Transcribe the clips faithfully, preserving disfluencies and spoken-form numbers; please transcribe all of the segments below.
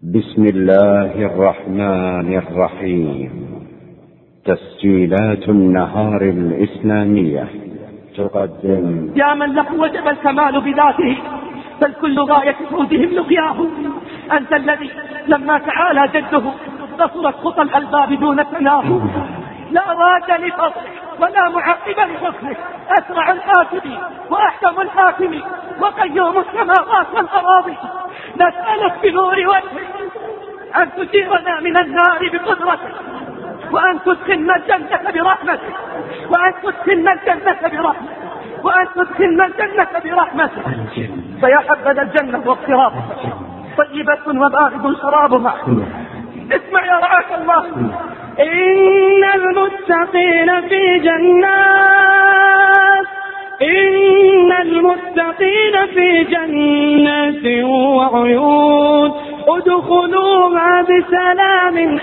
بسم الله الرحمن الرحيم. تسجيلات النهار الإسلامية تقدم. يا من له وجب الكمال بذاته بل كل غاية فوزهم لقياه، أنت الذي لما تعالى جده قصرت خطى الألباب دون ثناه، لا راد لفضلك ولا معقب لحكمك، أسرع الحاكم وأحكم الحاكم وقيوم السماوات والأراضي، نسألك بنور وجهك أن تجيرنا من النار بقدرتك، وأن تدخلنا الجنة برحمتك، وأن تدخلنا الجنة برحمتك، وأن تدخلنا الجنة برحمتك. فيا حبذا الجنة واقترابها طيبة وبارد شرابها. اسمع يا رعاك الله. إن المتقين في جنات إن المتقين في جنات وعيون ادخلوها بسلام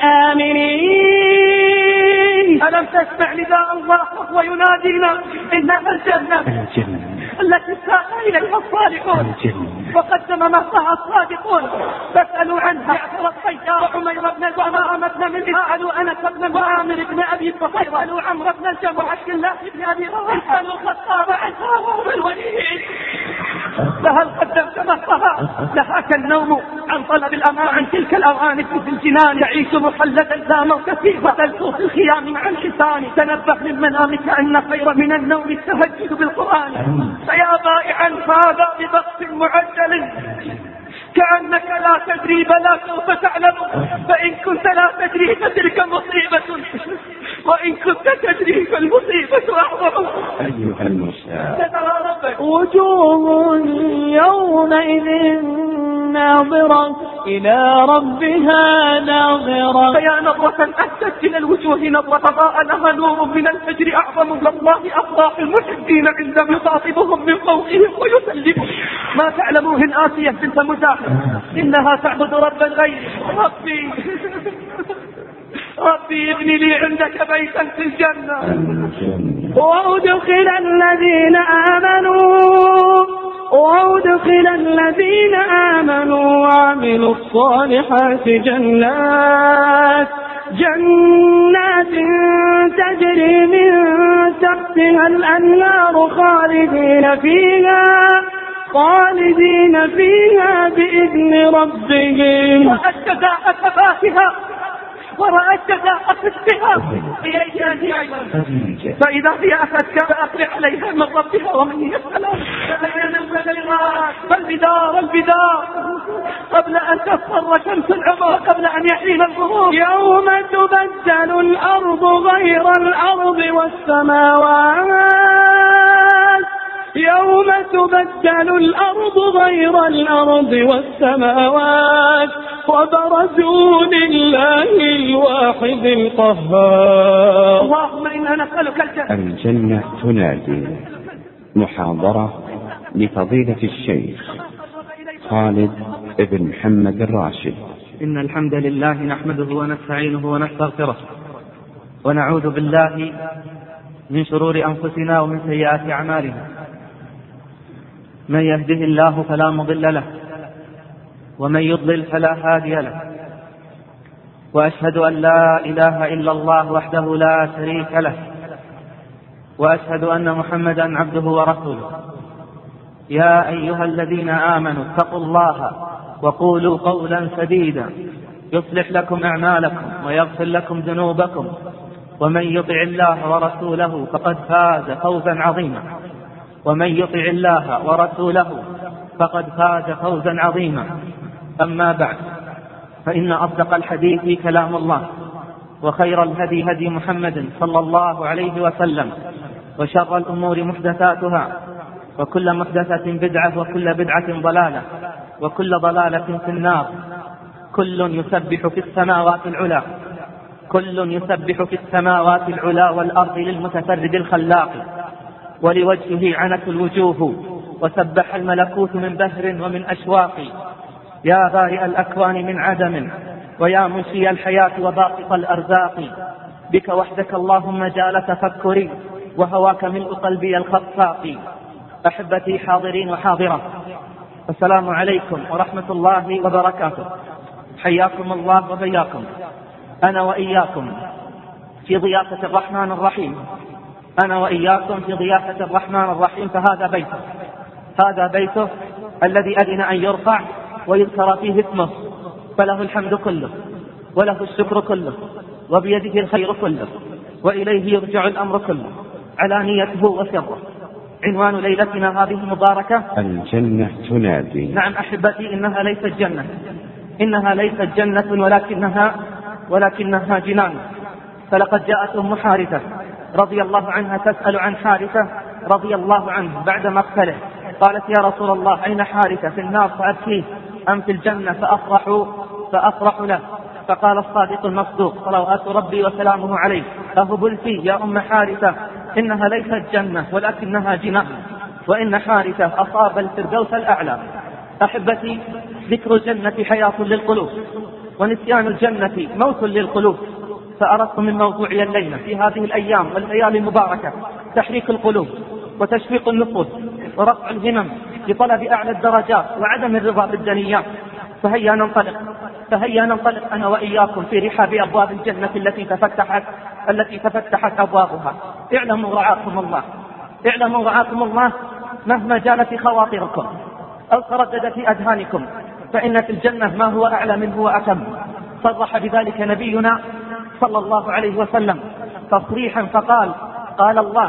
آمنين. ألم تسمع نداء الله وهو ينادينا إنها الجنة التي ساق إليها الصالحون وقدم مهرها الصادقون. فاسألوا عنها يعثر الطيار وعمير بن الوما بن من اسألوا أنس بن وعامر بن أبي صفير، اسألوا عمرو بن الجمع عبد الله بن أبي رواحة، اسألوا الخطاب عنها وهو الوليد. فهل قدمت مهرها؟ لهاك النوم عن طلب الأمان، عن تلك الأوانس في الجنان تعيش محلدا لا موت فيه وتلقوا في الخيام مع الحسان. تنبه من منامك أن خير من النوم التهجد بالقرآن. فيا بائعا هذا ببخس معجل كأنك لا تدري بلا سوف تعلم، فإن كنت لا تدري فتلك مصيبة، وإن كنت تدري فالمصيبة أعظم. أيها المستمع، وجوه يومئذ ناظرة إلى ربها ناظرة. فيا نظرة أسد إلى الوجوه نظرة ضاء لها نور من الفجر أعظم. والله أفراح المحبين عندما يخاطبهم من فوقهم ويسلمهم. ما تعلموهن آسية بنت مزاحم إنها تعبد ربا غيري. ربي ربي ابني لي عندك بيتا في الجنة، وأدخل الذين آمنوا وأدخل الذين آمنوا وعملوا الصالحات جنات جنات تجري من تحتها الأنهار خالدين فيها خالدين فيها بإذن ربهم. وأشجع أثباتها ورأت جزاء صدقها فإذا هي أخذك فأقرع عليها من ربها ومن يسألها. فالبدار البدار قبل أن تصفر شمس العمر، قبل أن يحين الغروب. يوم تبدل الأرض غير الأرض والسماوات يوم تبدل الأرض غير الأرض والسماوات وبرزوا لله الواحد القهار. اللهم إنا نسألك الجنة. الجنة تنادي. محاضرة لفضيلة الشيخ خالد بن محمد الراشد. إن الحمد لله نحمده ونستعينه ونستغفره ونعوذ بالله من شرور أنفسنا ومن سيئات أعمالنا. من يهده الله فلا مضل له ومن يضلل فلا هادي له، وأشهد أن لا إله إلا الله وحده لا شريك له، وأشهد أن محمدا عبده ورسوله. يا أيها الذين آمنوا اتقوا الله وقولوا قولا سديدا يصلح لكم أعمالكم ويغفر لكم ذنوبكم، ومن يطع الله ورسوله فقد فاز فوزا عظيما. ومن يطع الله ورسوله فقد فاز فوزا عظيما. أما بعد، فإن أصدق الحديث كلام الله، وخير الهدي هدي محمد صلى الله عليه وسلم، وشر الأمور محدثاتها، وكل محدثة بدعة، وكل بدعة ضلالة، وكل ضلالة في النار. كل يسبح في السماوات العلى كل يسبح في السماوات العلى والأرض للمتفرد الخلاق، ولوجهه عنت الوجوه، وسبح الملكوت من بهر ومن أشواق. يا بارئ الأكوان من عدم، ويا منشي الحياة وباسط الأرزاق، بك وحدك اللهم جال تفكري، وهواك ملء قلبي الخفاق. أحبتي حاضرين وحاضرة، السلام عليكم ورحمة الله وبركاته. حياكم الله وبياكم، أنا وإياكم في ضيافة الرحمن الرحيم، أنا وإياكم في ضيافة الرحمن الرحيم. فهذا بيته، هذا بيته الذي أذن أن يرفع ويذكر فيه اسمه، فله الحمد كله وله الشكر كله وبيده الخير كله وإليه يرجع الأمر كله، علانيته وسره. عنوان ليلتنا هذه المباركة الجنة تنادي. نعم أحبتي، إنها ليست جنة، إنها ليست جنة ولكنها ولكنها جنان. فلقد جاءت أم حارثة رضي الله عنها تسأل عن حارثة رضي الله عنه بعد مقتله، قالت يا رسول الله أين حارثة؟ في النار فأبكيه أم في الجنة فأفرح فأفرح له؟ فقال الصادق المصدوق صلوات ربي وسلامه عليه أهبلتي يا أم حارثة، إنها ليست جنة ولكنها جنان، وإن حارثة أصاب الفردوس الأعلى. أحبتي، ذكر الجنة حياة للقلوب، ونسيان الجنة موت للقلوب. فأردت من موضوعي الليلة في هذه الأيام والليالي المباركة تحريك القلوب وتشويق النفوس ورفع الهمم لطلب أعلى الدرجات وعدم الرضا بالدنيات. فهيا ننطلق فهيا ننطلق أنا وإياكم في رحاب أبواب الجنة التي تفتحت التي تفتحت أبوابها. اعلموا رعاكم الله اعلموا رعاكم الله مهما جال في خواطركم أو تردد في أذهانكم، فإن في الجنة ما هو أعلى منه وأتم. صرح بذلك نبينا صلى الله عليه وسلم تصريحا فقال: قال الله: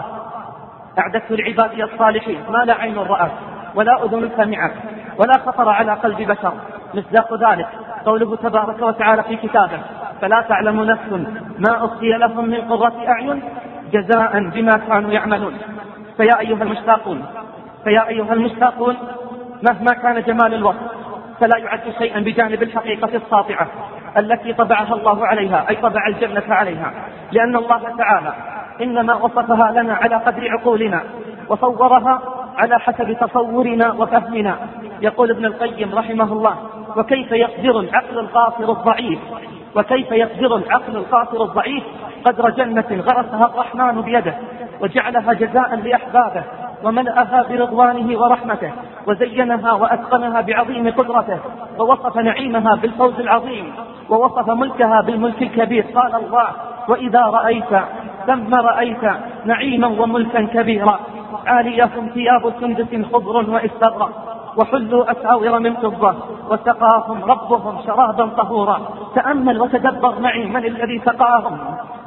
أعددت لعبادي الصالحين ما لا عين رأت ولا أذن سمعت ولا خطر على قلب بشر. مصداق ذلك قوله تبارك وتعالى في كتابه: فلا تعلم نفس ما أخفي لهم من قرة أعين جزاء بما كانوا يعملون. فيا أيها المشتاقون فيا أيها المشتاقون مهما كان جمال الوصف فلا يعد شيئا بجانب الحقيقة الساطعة التي طبعها الله عليها، أي طبع الجنة عليها، لأن الله تعالى إنما وصفها لنا على قدر عقولنا وصورها على حسب تصورنا وفهمنا. يقول ابن القيم رحمه الله: وكيف يقدر العقل القاصر الضعيف وكيف يقدر العقل القاصر الضعيف قدر جنة غرسها الرحمن بيده وجعلها جزاء لأحبابه وملأها برضوانه ورحمته وزينها وأتقنها بعظيم قدرته ووصف نعيمها بالفوز العظيم ووصف ملكها بالملك الكبير. قال الله: وإذا رأيت ثم رأيت نعيما وملكا كبيرا عاليهم ثياب سندس خضر واستبرق وحلوا أساور من فضة وسقاهم ربهم شرابا طهورا. تأمل وتدبر معي من الذي سقاهم،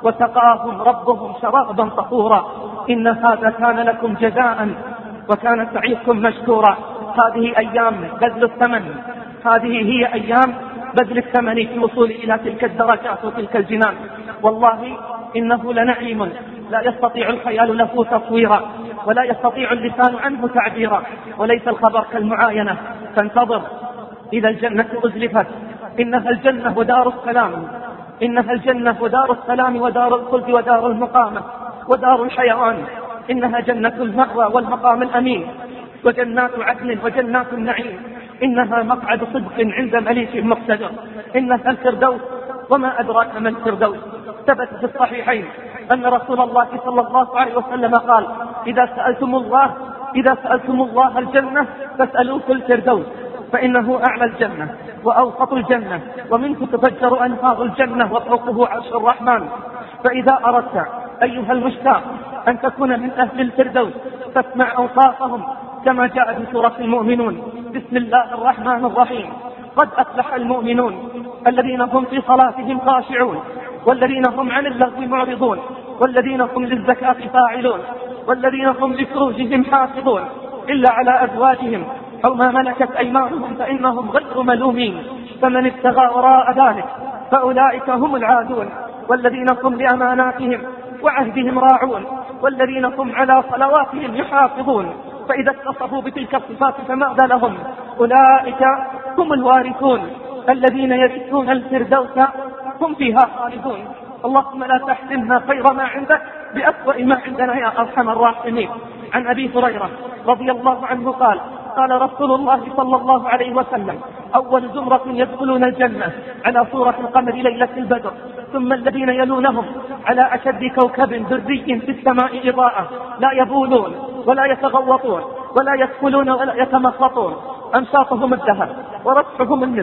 وسقاهم ربهم شرابا طهورا. إن هذا كان لكم جزاء وكان سعيكم مشكورا. هذه أيام بذل الثمن هذه هي أيام بذل الثمن في الوصول إلى تلك الدرجات وتلك الجنان. والله إنه لنعيم لا يستطيع الخيال له تصويرا ولا يستطيع اللسان عنه تعبيرا، وليس الخبر كالمعاينة. فانتظر إذا الجنة أزلفت. إنها الجنة ودار السلام إنها الجنة ودار السلام ودار الخلد ودار المقامة ودار الحيوان. إنها جنة المأوى والمقام الأمين وجنات عدن وجنات النعيم. إنها مقعد صدق عند مليك مقتدر. إنها الفردوس وما أدراك ما الفردوس. ثبت في الصحيحين أن رسول الله صلى الله عليه وسلم قال: إذا سألتم الله إذا سألتم الله الجنة فاسألوه الفردوس، فإنه أعلى الجنة وأوسط الجنة ومنه تفجر أنهار الجنة وفوقه عرش الرحمن. فإذا أردت أيها المشتاق أن تكون من أهل الفردوس فاسمع أوصافهم كما جاء في سورة المؤمنون: بسم الله الرحمن الرحيم. قد أفلح المؤمنون الذين هم في صلاتهم خاشعون والذين هم عن اللغو معرضون والذين هم للزكاة فاعلون والذين هم لفروجهم حافظون إلا على أزواجهم أو ما ملكت أيمانهم فإنهم غير ملومين. فمن ابتغى وراء ذلك فأولئك هم العادون والذين هم لأماناتهم وعهدهم راعون والذين هم على صلواتهم يحافظون. فإذا اتصفوا بتلك الصفات فماذا لهم؟ أولئك هم الوارثون الذين يرثون الفردوس هم فيها خالدون. اللهم لا تحرمنا خير ما عندك بأسوأ ما عندنا يا أرحم الراحمين. عن أبي هريرة رضي الله عنه قال: قال رسول الله صلى الله عليه وسلم: أول زمرة يدخلون الجنة على صورة القمر ليلة البدر، ثم الذين يلونهم على أشد كوكب دري في السماء إضاءة، لا يبولون ولا يتغوطون ولا يدخلون ولا يتمخطون، أمشاطهم الذهب ورسحهم المسك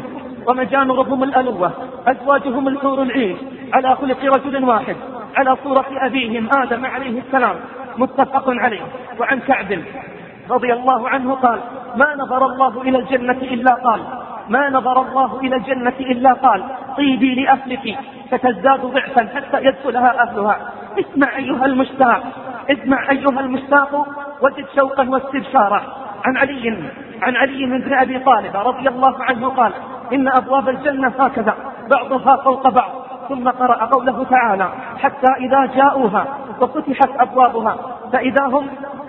ومجامرهم الألوة، أزواجهم الحور العين، على خلق رجل واحد على صورة أبيهم آدم عليه السلام، متفق عليه. وعن كعب رضي الله عنه قال: ما نظر الله إلى الجنة إلا قال ما نظر الله إلى الجنة إلا قال طيبي لأهلك فتزداد ضعفا حتى يدخلها أهلها. اسمع أيها المشتاق اسمع أيها المشتاق وجد شوقا واستبشارا. عن علي عن علي بن أبي طالب رضي الله عنه قال: إن أبواب الجنة هكذا بعضها فوق بعض. ثم قرأ قوله تعالى: حتى إذا جاءوها وفتحت أبوابها فإذا هم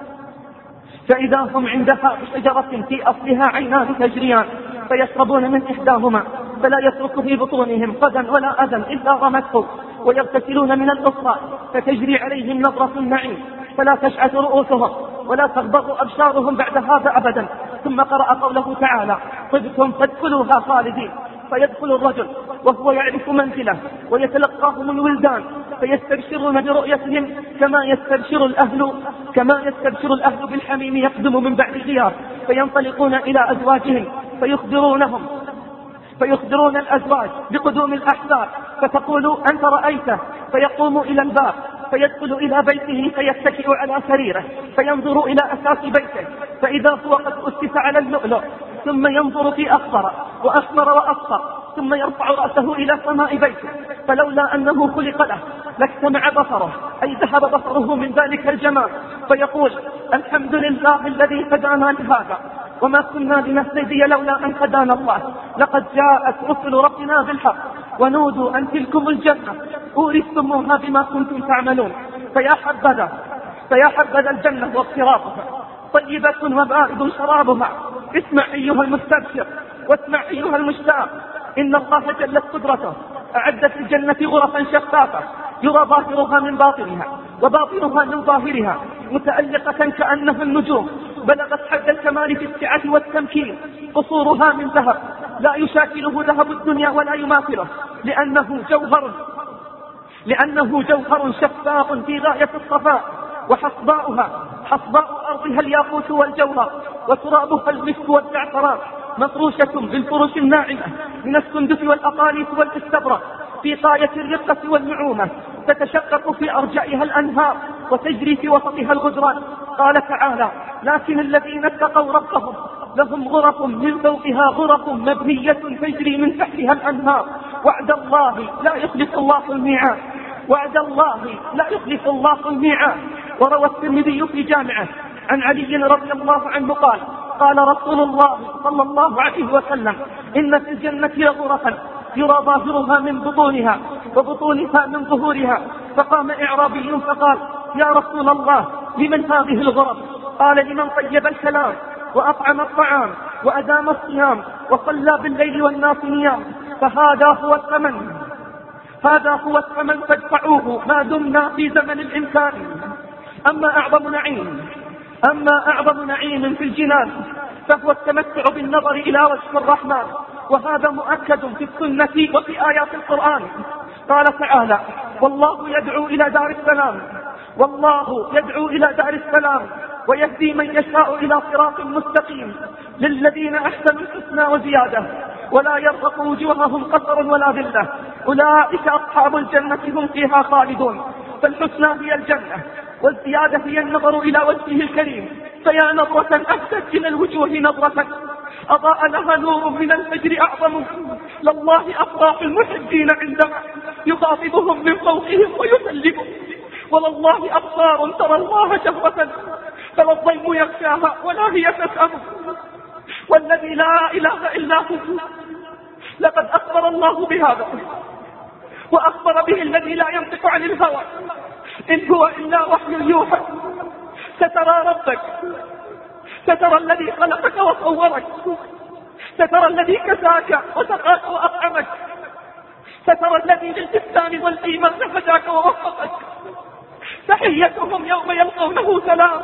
فإذا هم عندها بشجرة في أصلها عينان تجريان فيشربون من إحداهما فلا يترك في بطونهم قدا ولا أذى إلا رمته، ويغتسلون من الأخرى فتجري عليهم نظرة النعيم فلا تشعث رؤوسهم ولا تغبر أبشارهم بعد هذا أبدا. ثم قرأ قوله تعالى: طبتم فادخلوها خالدين. فيدخل الرجل وهو يعرف منزله ويتلقاهم الولدان فيستبشرون برؤيتهم كما يستبشر الأهل كما يستبشر الأهل بالحميم يقدم من بعد غياب. فينطلقون إلى أزواجهم فيخبرونهم فيخبرون الأزواج بقدوم الأحباب فتقول: أنت رأيته؟ فيقوم إلى الباب فيدخل إلى بيته فيتكئ على سريره فينظر إلى أساس بيته فإذا هو قد أسس على اللؤلؤ، ثم ينظر في أخضر وأحمر وأصفر، ثم يرفع رأسه إلى سماء بيته فلولا أنه خلق له لاجتمع بصره، أي ذهب بصره من ذلك الجمال، فيقول: الحمد لله الذي هدانا لهذا وما كنا لنهتدي لولا أن هدانا الله، لقد جاءت رسل ربنا بالحق ونودوا أن تلكم الجنة أورثتموها بما كنتم تعملون. فيا حبذا فيا حبذا الجنة واضطرابها، طيبة وبارد شرابها. اسمع أيها المستبشر واسمع أيها المشتاق، إن الله جلت قدرته أعد في الجنة غرفا شفافة يرى ظاهرها من باطنها وباطنها من ظاهرها متألقة كأنها النجوم، بلغت حد الكمال في السعة والتمكين. قصورها من ذهب لا يشاكله ذهب الدنيا ولا يماثله، لأنه جوهر لأنه جوهر شفاف في غاية الصفاء. وحصباؤها حصباء أرضها الياقوت والجوهر، وترابها المسك والزعفران، مفروشة بالفرش الناعمة من السندس والأقاليس والاستبرق في غاية الرقة والنعومة، تتشقق في أرجائها الأنهار وتجري في وسطها الغدران. قال تعالى: لكن الذين اتقوا ربهم لهم غرف من فوقها غرف مبنية تجري من تحتها الأنهار، وعد الله لا يخلف الله الميعاد وعد الله لا يخلف الله الميعاد. وروى الترمذي في جامعه عن علي رضي الله عنه قال: قال رسول الله صلى الله عليه وسلم: إن في الجنة لغرفا يرى ظاهرها من بطونها وبطونها من ظهورها. فقام إعرابي فقال: يا رسول الله، لمن هذه الغرف؟ قال: لمن طيب الكلام وأطعم الطعام وأدام الصيام وصلى بالليل والناس نيام. فهذا هو الثمن هذا هو الثمن فادفعوه ما دمنا في زمن الإمكان. أما أعظم نعيم أما أعظم نعيم في الجنان فهو التمتع بالنظر إلى وجه الرحمن، وهذا مؤكد في السنة وفي آيات القرآن. قال تعالى: والله يدعو إلى دار السلام والله يدعو إلى دار السلام ويهدي من يشاء إلى صراط مستقيم للذين أحسنوا الحسنى وزيادة ولا يرهق وجوههم قصر ولا ذلة، أولئك أصحاب الجنة هم فيها خالدون. فالحسنى هي الجنة والزيادة هي النظر إلى وجهه الكريم. فيا نظرة أهدت إلى الوجوه نظرة أضاء لها نور من الفجر أعظم، لله أفراح المحبين عندما يخاطبهم من فوقهم ويسلمهم. ولله أبصار ترى الله جهرة فلا الظلم يخشاها ولا هي تسأم. والذي لا إله إلا هو لقد أخبر الله بهذا وأخبر به الذي لا ينطق عن الهوى إن هو إلا وحي يوحى. سترى ربك، سترى الذي خلقك وصورك، سترى الذي كساك وسقاك وأطعمك، سترى الذي بالإسلام والإيمان هداك ووفقك. تحيتهم يوم يلقونه سلام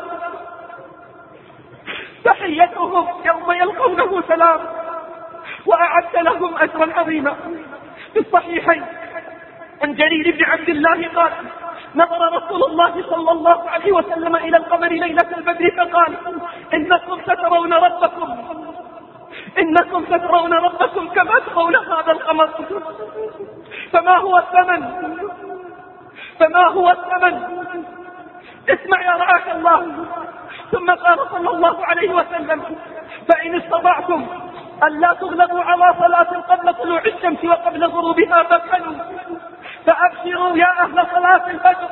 تحيتهم يوم يلقونه سلام وأعد لهم أجرا عظيما. في الصحيحين عن جرير بن عبد الله قال: نظر رسول الله صلى الله عليه وسلم إلى القمر ليلة البدر فقال: إنكم سترون ربكم إنكم تترون ربكم كما ترون هذا القمر. فما هو الثمن؟ فما هو الثمن؟ اسمع يا رعاك الله. ثم قال صلى الله عليه وسلم: فإن استطعتم أن لا تغلبوا على صلاة قبل طلوع الشمس وقبل غروبها فافعلوا. فأبشروا يا أهل صلاة الفجر،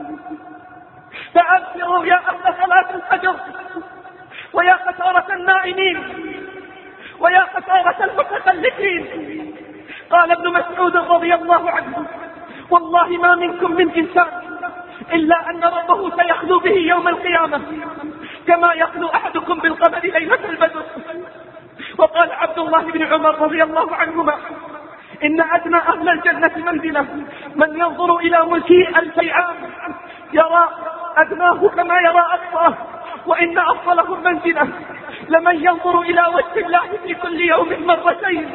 فأبشروا يا أهل صلاة الفجر، ويا خسارة النائمين، ويا خسارة المتخلفين. قال ابن مسعود رضي الله عنه: والله ما منكم من إنسان إلا أن ربه سيخلو به يوم القيامة كما يخلو أحدكم بالقمر ليلة البدر. وقال عبد الله بن عمر رضي الله عنهما: إن أدنى أهل الجنة منزلة من ينظر إلى ملكه ألفي عام يرى أدناه كما يرى أقصاه، وإن أفضلهم منزلة لمن ينظر إلى وجه الله في كل يوم مرتين،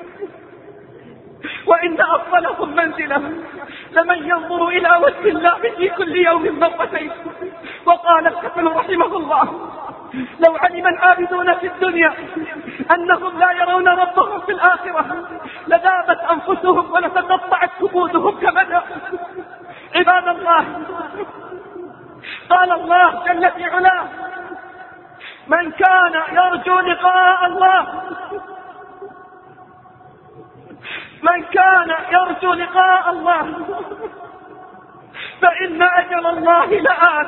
وإن أفضلهم منزلة لمن ينظر إلى وجه الله في كل يوم مرتين. وقال الحسن رحمه الله: لو علم العابدون في الدنيا أنهم لا يرون ربهم في الآخرة لذابت أنفسهم ولتقطعت كبودهم كبدا. عباد الله، قال الله جل في علاه: من كان يرجو لقاء الله من كان يرجو لقاء الله فإن أجل الله لآت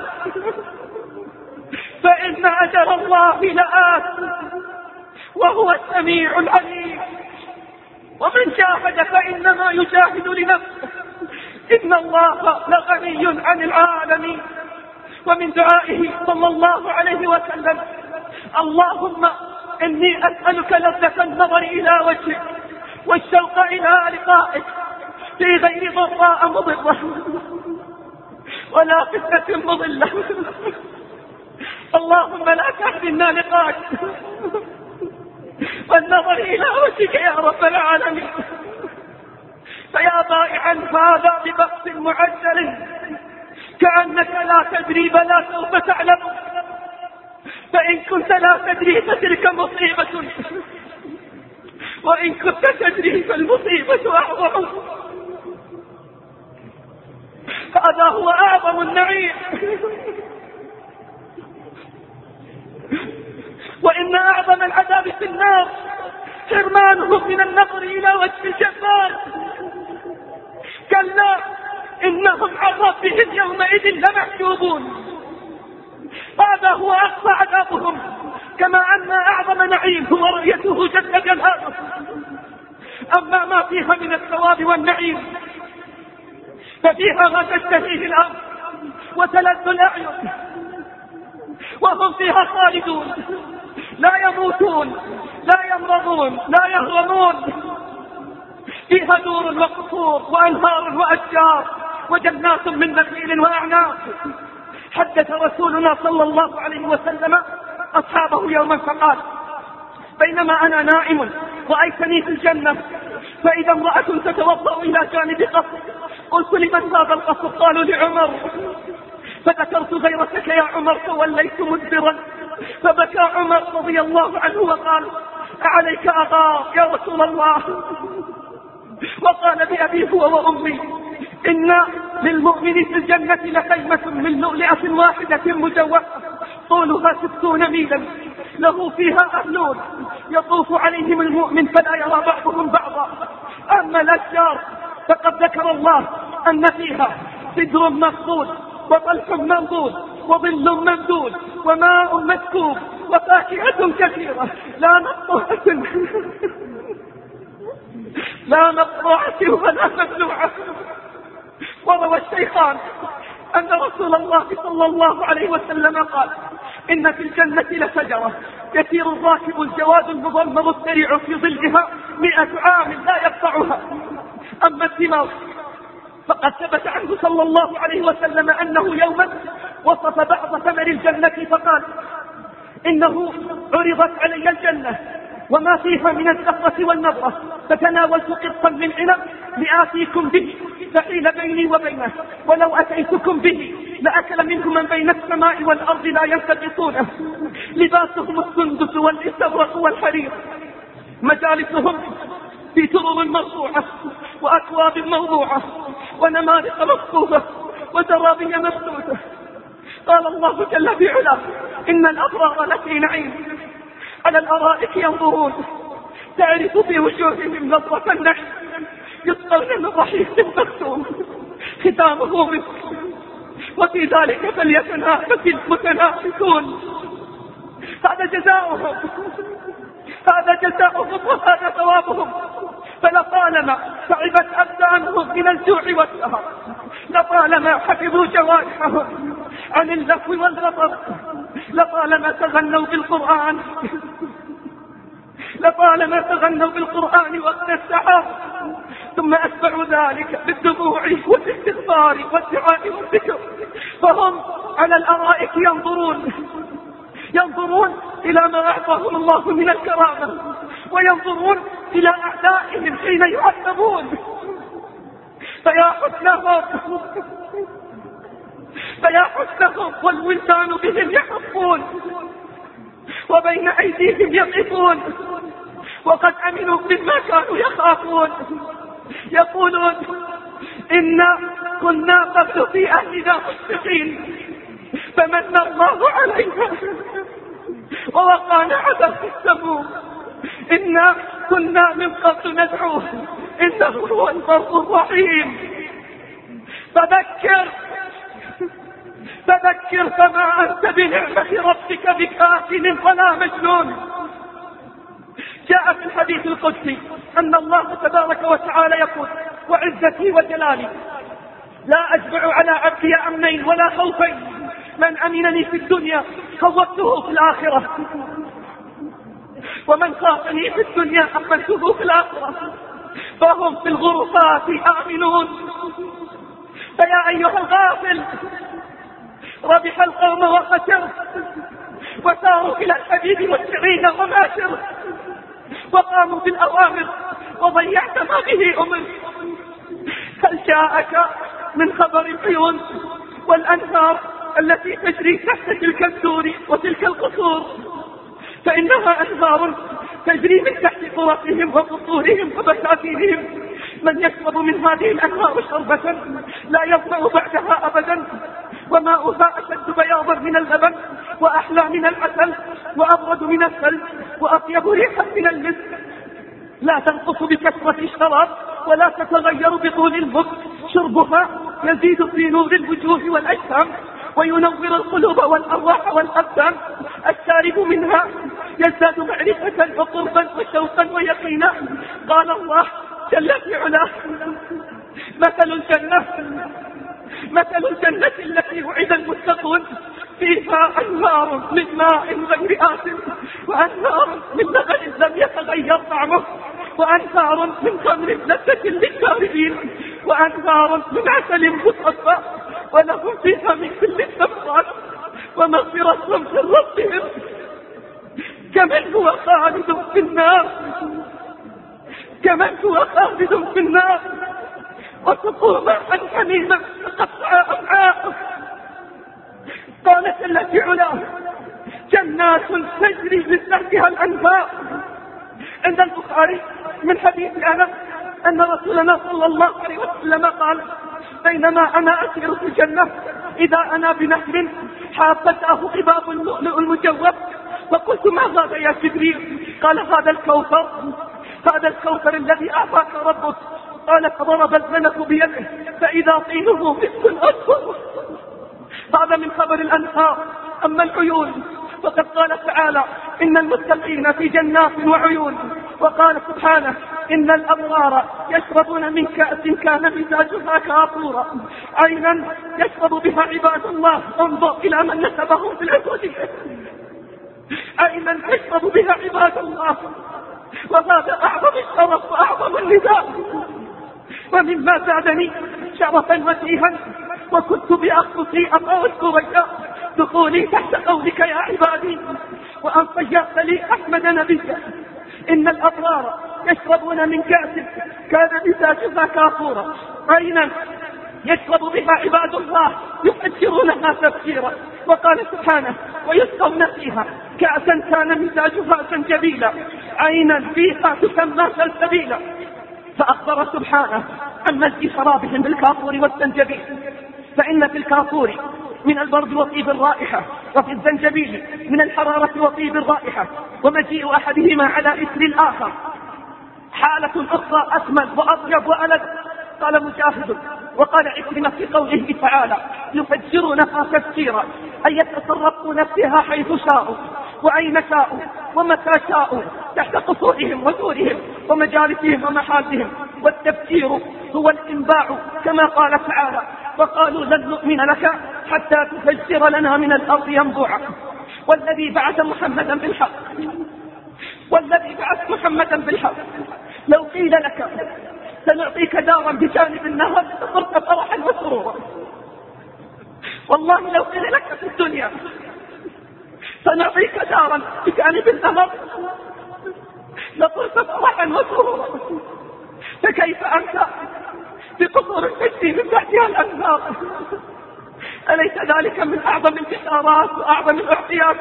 فإن أجل الله لآت وهو السميع العليم. ومن جاهد فإنما يجاهد لنفسه، إن الله لغني عن العالمين. ومن دعائه صلى الله عليه وسلم: اللهم إني أسألك لذة النظر إلى وجهك والشوق إلى لقائك في غير ضراء مضرة ولا فتنة مضلة. اللهم لا تحرمنا لقائك والنظر إلى وجهك يا رب العالمين. فيا بائعا هذا ببخس معجل كأنك لا تدري بلا سوف تعلم، فإن كنت لا تدري فتلك مصيبة، وإن كنت تدري فالمصيبة أعظم. هذا هو أعظم النعيم. وإن أعظم العذاب في النار حرمانهم من النظر إلى وجه الجبار. كلا إنهم عن ربهم يومئذ لمحجوبون. هذا هو أقصى عذابهم، كما أن أعظم نعيم هو رؤيته جل جلاله. أما ما فيها من الثواب والنعيم ففيها ما تشتهيه الأرض وتلذ الأعين، وهم فيها خالدون لا يموتون لا يمرضون لا يهرمون. فيها دور وقصور وأنهار وأشجار وجنات من نخيل وأعناب. حدث رسولنا صلى الله عليه وسلم أصحابه يوما فقال: بينما أنا نائم رأيتني في الجنة فإذا امرأة تتوضأ إلى جانب قصر، قلت: لمن هذا القصر؟ قالوا: لعمر. فذكرت غيرتك يا عمر فوليت مدبرا، فبكى عمر رضي الله عنه وقال: أعليك أغار يا رسول الله. وقال بأبي هو وأمي: إن للمؤمن في الجنة لخيمة من لؤلؤة واحدة مجوفة طولها ستون ميلا له فيها أهلون يطوف عليهم المؤمن فلا يرى بعضهم بعضا. أما الأشجار فقد ذكر الله أن فيها سدر مخضود وطلح منضود وظل ممدود وماء مسكوب وفاكهة كثيرة لا مقطوعة لا مقطوعة ولا ممنوعة. وروى الشيخان أن رسول الله صلى الله عليه وسلم قال: إن في الجنة لشجرة يسير الراكب الجواد المضمر السريع في ظلها مئة عام لا يقطعها. أما الثمار فقد ثبت عنه صلى الله عليه وسلم أنه يوما وصف بعض ثمر الجنة فقال: إنه عرضت علي الجنة وما فيها من الزهرة والنضرة فتناولت قطا من عنب لآتيكم به فحيل بيني وبينه، ولو أتيتكم به لأكل منه من بين السماء والأرض لا يلتقطونه. لباسهم السندس والاستبرق والحرير مجالسهم في سرر مرفوعة وأكواب موضوعة ونمارق مصفوفة وزرابي مبثوثة. قال الله جل في علاه إن الأبرار لفي نعيم على الأرائك ينظرون تعرف في وجوههم نظرة النعيم يسقون من رحيق مختوم ختامه مسك وفي ذلك فليتنافس المتنافسون. هذا جزاؤهم هذا جزاؤهم وهذا ثوابهم. فلطالما تعبت أبدانهم من الجوع والسهر، لطالما حفظوا جوارحهم عن اللهو والغضب، لطالما تغنوا بالقرآن لطالما تغنوا بالقرآن وقت السحر، ثم أتبعوا ذلك بالدموع والاستغفار والدعاء والذكر. فهم على الأرائك ينظرون ينظرون إلى ما أعطاهم الله من الكرامة، وينظرون إلى أعدائهم حين يعذبون. فيا حسنهم فيا حسنهم والولدان بهم يحفون وبين أيديهم يقفون وقد أمنوا مما كانوا يخافون. يقولون إنا كنا قبل في أهلنا مشفقين فمن الله علينا ووقانا عذاب السموم. إنا كنا من قبل ندعوه إنه هو البر الرحيم. فذكر فذكر فما أنت بنعمة ربك بكافل ولا مجنون. جاء في الحديث القدسي أن الله تبارك وتعالى يقول وعزتي وجلالي لا أجمع على عبدي أمنين ولا خوفين، من أمنني في الدنيا خوفته في الآخرة، ومن خافني في الدنيا أمنته في الآخرة. فهم في الغرفات آمنون. فيا أيها الغافل ربح القوم وخسر وساروا إلى الحديد والسعين وماشر وقاموا بالأوامر وضيعت ما به أمر. هل جاءك من خبر العيون والأنهار التي تجري تحت تلك الدور وتلك القصور؟ فإنها أنهار تجري من تحت طرقهم وقصورهم وبساتينهم. من يشرب من هذه الأنهار شربة لا يظمأ بعدها أبدا، وماؤها أشد بياضا من اللبن وأحلى من العسل وأبرد من الثلج وأطيب ريحا من المسك. لا تنقص بكثرة الشراب ولا تتغير بطول المكث. شربها يزيد في نور الوجوه والأجسام وينور القلوب والأرواح والأبدان. الشارب منها يزداد معرفة وقربا وشوقا ويقينا. قال الله جل في علاه مثل الجنة مثل الجنة التي وعد المتقون فيها أنهار من ماء غير آسن وأنهار من لبن لم يتغير طعمه وأنهار من خمر لذة للشاربين وأنهار من عسل مصفى ولهم فيها من كل الثمرات ومغفرة من ربهم. كمن هو خالد في النار كمن هو خالد في النار وسقوا ماء حميما فقطع أمعاءه. قالت التي علاه جنات تجري من تحتها الأنهار. عند البخاري من حديث أنس أن رسولنا صلى الله عليه وسلم قال بينما أنا أسير في الجنة إذا أنا بنهر حافتاه قباب اللؤلؤ المجوف فقلت ما هذا يا جبريل؟ قال هذا الكوثر هذا الكوثر الذي أعطاك ربك. قال فضرب الملك بيده فإذا طينه مثل الأصفر. هذا من خبر الأنهار. أما العيون فقد قال تعالى إن المتقين في جنات وعيون. وقال سبحانه إن الأبرار يشربون من كأس كان مزاجها كافورا عينا يشرب بها عباد الله. انظر إلى من نسبهم في العبودية. عينا يشرب بها عباد الله، وهذا أعظم الشرف وأعظم النداء. ومما زادني شرفا وسيها وكنت بأخصصي أطول كريا دخولي تحت قولك يا عبادي وأن صيرت لي أحمد نبيك. إن الأبرار يشربون من كأس كان مزاجها كافورا عينا يشرب بها عباد الله يفجرونها تفجيرا. وقال سبحانه ويسقون فيها كأسا كان مزاجها زنجبيلا عينا فيها تسمى سلسبيلا. فأخبر سبحانه عن مزج شرابهم بالكافور والزنجبيل، فإن في الكافور من البرد وطيب الرائحة، وفي الزنجبيل من الحرارة وطيب الرائحة، ومجيء أحدهما على إثر الآخر حالة أخرى أثمن وأطيب وألذ. قال مجاهد وقال عكرمة في قوله تعالى: يفجرونها تفجيرا، أي يتصرفون فيها حيث شاءوا وأين شاءوا ومتى شاءوا، تحت قصورهم ودورهم ومجالسهم ومحاسهم. والتفجير هو الإنباع كما قال تعالى: وقالوا لن نؤمن لك حتى تفجر لنا من الأرض ينبوعا. والذي بعث محمدا بالحق والذي بعث محمدا بالحق لو قيل لك سنعطيك دارا بجانب النهر لصرت فرحا وسرورا. والله لو قيل لك في الدنيا سنعطيك دارا بجانب النهر لصرت فرحا وسرورا، فكيف أنت بقصور تجري من تحتها الأنهار؟ أليس ذلك من أعظم البشارات وأعظم الأعطيات؟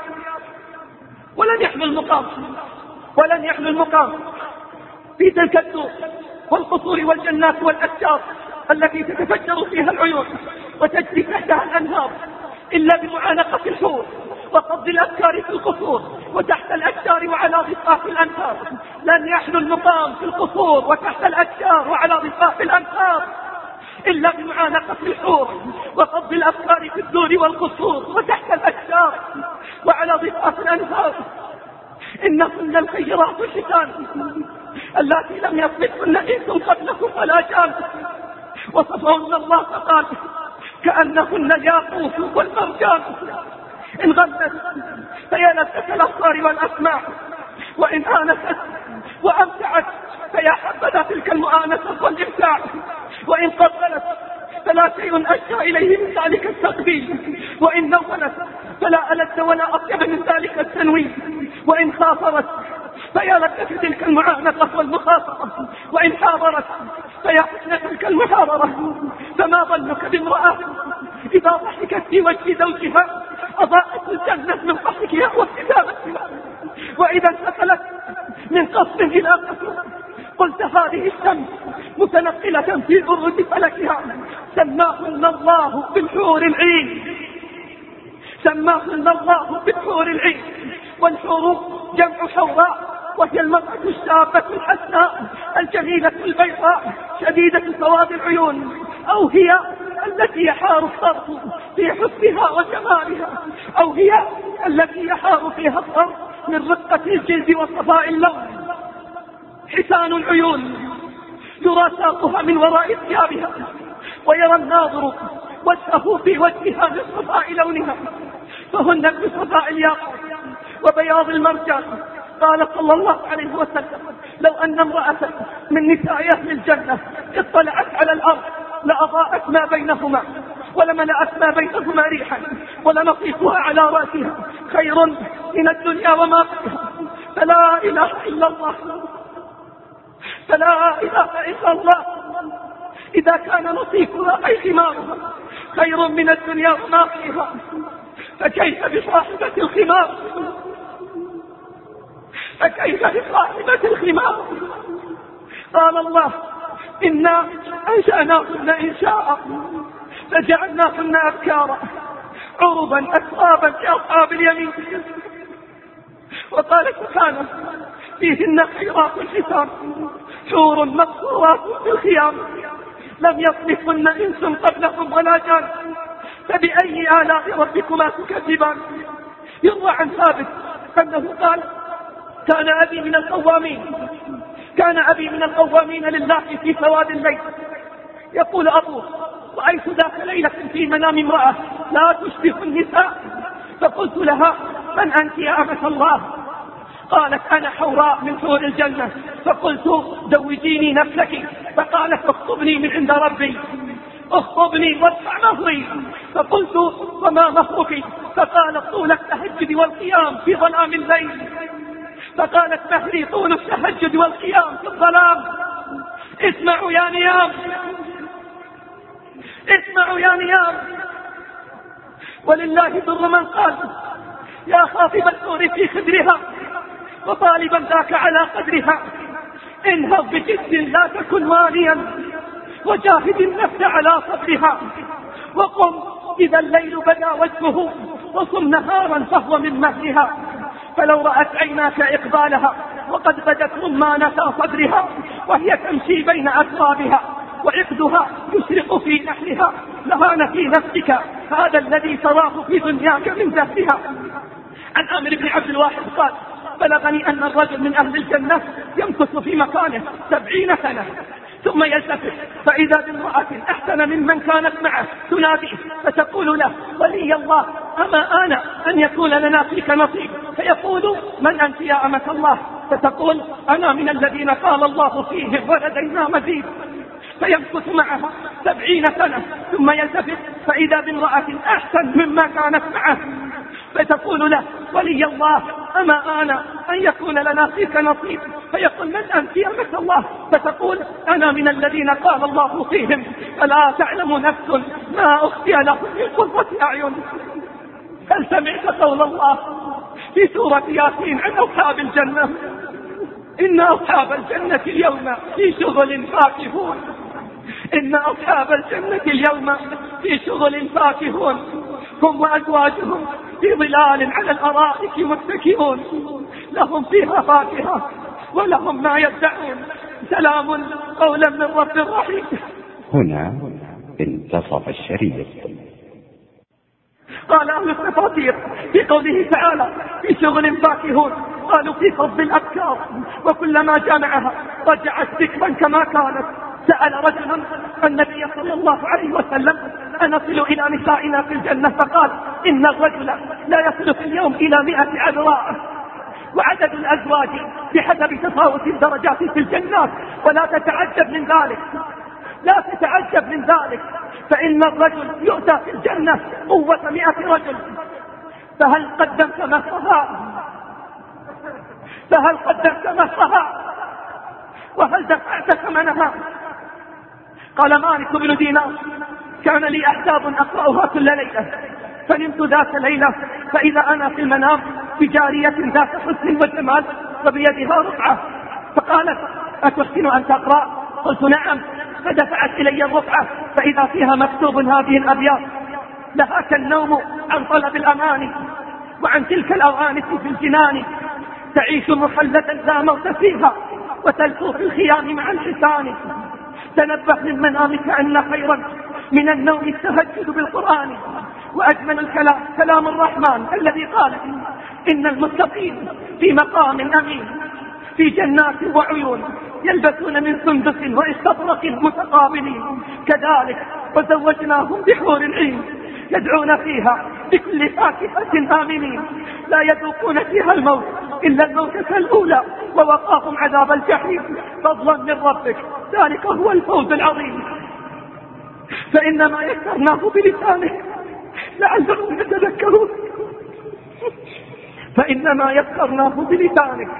ولن يحمل المقام ولن يحمل المقام في تلك الدور والقصور والجنات والأشجار التي تتفجر فيها العيون وتجري تحتها الأنهار إلا بمعانقة الحور وقبض الأفكار في القصور وتحت الأشجار وعلى ضفاف الأنهار. لن يحلو المقام في القصور وتحت الأشجار وعلى ضفاف الأنهار إلا بمعانقة الحور وقبض الأفكار في الدور والقصور وتحت الأشجار وعلى ضفاف الأنهار. إنهن الخيرات الحسان التي لم يسبقهن إنس قبلكم ولا جان، وصفهن الله فقال: كأنهن الياقوت والمرجان. إن غلت فيا لذة الأبصار والأسماع، وإن آنست وأمتعت فيا حبذا تلك المؤانسة والإمتاع، وإن قبلت فلا شيء أشجى إليه من ذلك التقبيل، وإن نولت فلا ألد ولا أطيب من ذلك التنوين، وإن خاطرت فيا لذة تلك المعانقة والمخاطرة، وإن حاضرت فيا حسن تلك المحاضرة. فما ظنك بامرأة إذا ضحكت في وجه زوجها أضاءت الجنة من ضحكها وابتسامتها، وإذا انتقلت من قصر إلى قصر قلت هذه الشمس متنقلة في برد فلكها. سماهن الله بالحور العين سماهن الله بالحور العين والحور جمع حوراء، وهي المرأة الشابة الحسناء الجميلة البيضاء شديدة سواد العيون، أو هي التي يحار الصرف في حسنها وجمالها، أو هي التي يحار فيها الصرف من رقة الجلد وصفاء اللون. حسان العيون يرى ساقها من وراء ثيابها، ويرى الناظر وجهه في وجهها من صفاء لونها، فهن من صفاء الياقوت وبياض المرجان. قال صلى الله عليه وسلم: لو أن امرأة من نساء أهل الجنة اطلعت على الأرض لأضاءت ما بينهما ولملأت ما بينهما ريحا ولنطيفها على رأسها خير من الدنيا وما فيها. فلا إله إلا الله فلا إله إلا الله إذا كان نطيفها أي خمارها خير من الدنيا وما فيها، فكيف بصاحبة الخمار فكيف بصاحبة الخمار؟ قال الله: إنا أنشأناهن إنشاء فجعلناهن أبكارا عربا أترابا لأصحاب اليمين. وقال سبحانه: فيهن خيرات حسان حور مقصورات في الخيام لم يطمثهن إنس قبلهم ولا جان، فبأي آلاء ربكما تكذبان؟ يروى عن ثابت أنه قال: كان أبي من القوامين كان أبي من القوامين لله في سواد الليل. يقول أبوه: رأيت ذات ليلة في منام امرأة لا تشبه النساء، فقلت لها: من أنت يا أمة الله؟ قالت: أنا حوراء من حور الجنة. فقلت: زوجيني نفسك. فقالت: اخطبني من عند ربي اخطبني وادفع مهري. فقلت: وما مهرك؟ فقالت: طول التهجد والقيام في ظلام الليل. فقالت: مهري طول التهجد والقيام في الظلام. اسمعوا يا نيام اسمعوا يا نيام ولله ضر من قال: يا خاطب الحور في خدرها وطالبا ذاك على قدرها. انهض بجد لا تكن واليا، وجاهد النفس على صبرها. وقم إذا الليل بدا وجهه، وصم نهارا فهو من مهلها. فلو رأت عيناك إقبالها وقد بدت رمانة صدرها، وهي تمشي بين أسرابها وعقدها يشرق في نحلها، لهان في نفسك هذا الذي تراه في دنياك من زهرها. عن عامر بن عبد الواحد قال: بلغني أن الرجل من أهل الجنة يمكث في مكانه سبعين سنة، ثم يلتفت فإذا بامرأة أحسن ممن كانت معه تناديه فتقول له: ولي الله، أما آن أن يكون لنا فيك نصيب؟ فيقول: من أنت يا أمة الله؟ فتقول: أنا من الذين قال الله فيهم ولدينا مزيد. فيمكث معها سبعين سنة، ثم يلتفت فإذا بامرأة أحسن مما كانت معه، فتقول له: ولي الله، أما آن أن يكون لنا فيك نصيب؟ فيقول: من أنت يا أمة الله؟ فتقول: أنا من الذين قال الله فيهم فلا تعلم نفس ما أخفي لهم من قرة أعين. هل سمعت قول الله في سورة ياسين عن أصحاب الجنة؟ إن أصحاب الجنة اليوم في شغل فاكهون. إن أصحاب الجنة اليوم في شغل فاكهون، هم وأزواجهم في ظلال على الأرائك متكئون، لهم فيها فاكهة ولهم ما يدعون، سلام قولا من رب رحيم. هنا انتصف الشريف. قال أهل التفاسير في قوله تعالى في شغل فاكهون، قالوا في فضل الأبكار، وكلما جامعها رجعت ذكرا كما كانت. سأل رجل النبي صلى الله عليه وسلم: أنصل إلى نسائنا في الجنة؟ فقال: إن الرجل لا يصل في اليوم إلى مئة عذراء. وعدد الأزواج بحسب تفاوت الدرجات في الجنات، ولا تتعجب من ذلك، لا تتعجب من ذلك، فإن الرجل يؤتى في الجنة قوة مئة رجل. فهل قدمت مهرها؟ فهل قدمت مهرها؟ وهل دفعت ثمنها؟ قال مالك بن دينار: كان لي أحزاب أقرأها كل ليلة، فنمت ذات ليلة فإذا أنا في المنام بجارية ذات حسن وجمال وبيدها رقعة، فقالت: أتحسن أن تقرأ؟ قلت: نعم. فدفعت إلي الرقعة فإذا فيها مكتوب هذه الأبيات: لهاك النوم عن طلب الأمان، وعن تلك الأوانس في الجنان، تعيش مخلدا لا موت فيها، وتلقوا في الخيام مع الحسان. تنبه من منامك أن خيرا من النوم التهجد بالقرآن، وأجمل الكلام كلام الرحمن الذي قال: إن المتقين في مقام أمين في جنات وعيون، يلبسون من سندس واستبرق متقابلين، كذلك وزوجناهم بحور عين، يدعون فيها بكل فاكهة آمنين، لا يذوقون فيها الموت إلا الموتة الأولى، ووقاهم عذاب الجحيم فضلا من ربك، ذلك هو الفوز العظيم. فإنما يسرناه بلسانه لعلهم يتذكرون، فإنما يسرناه بلسانك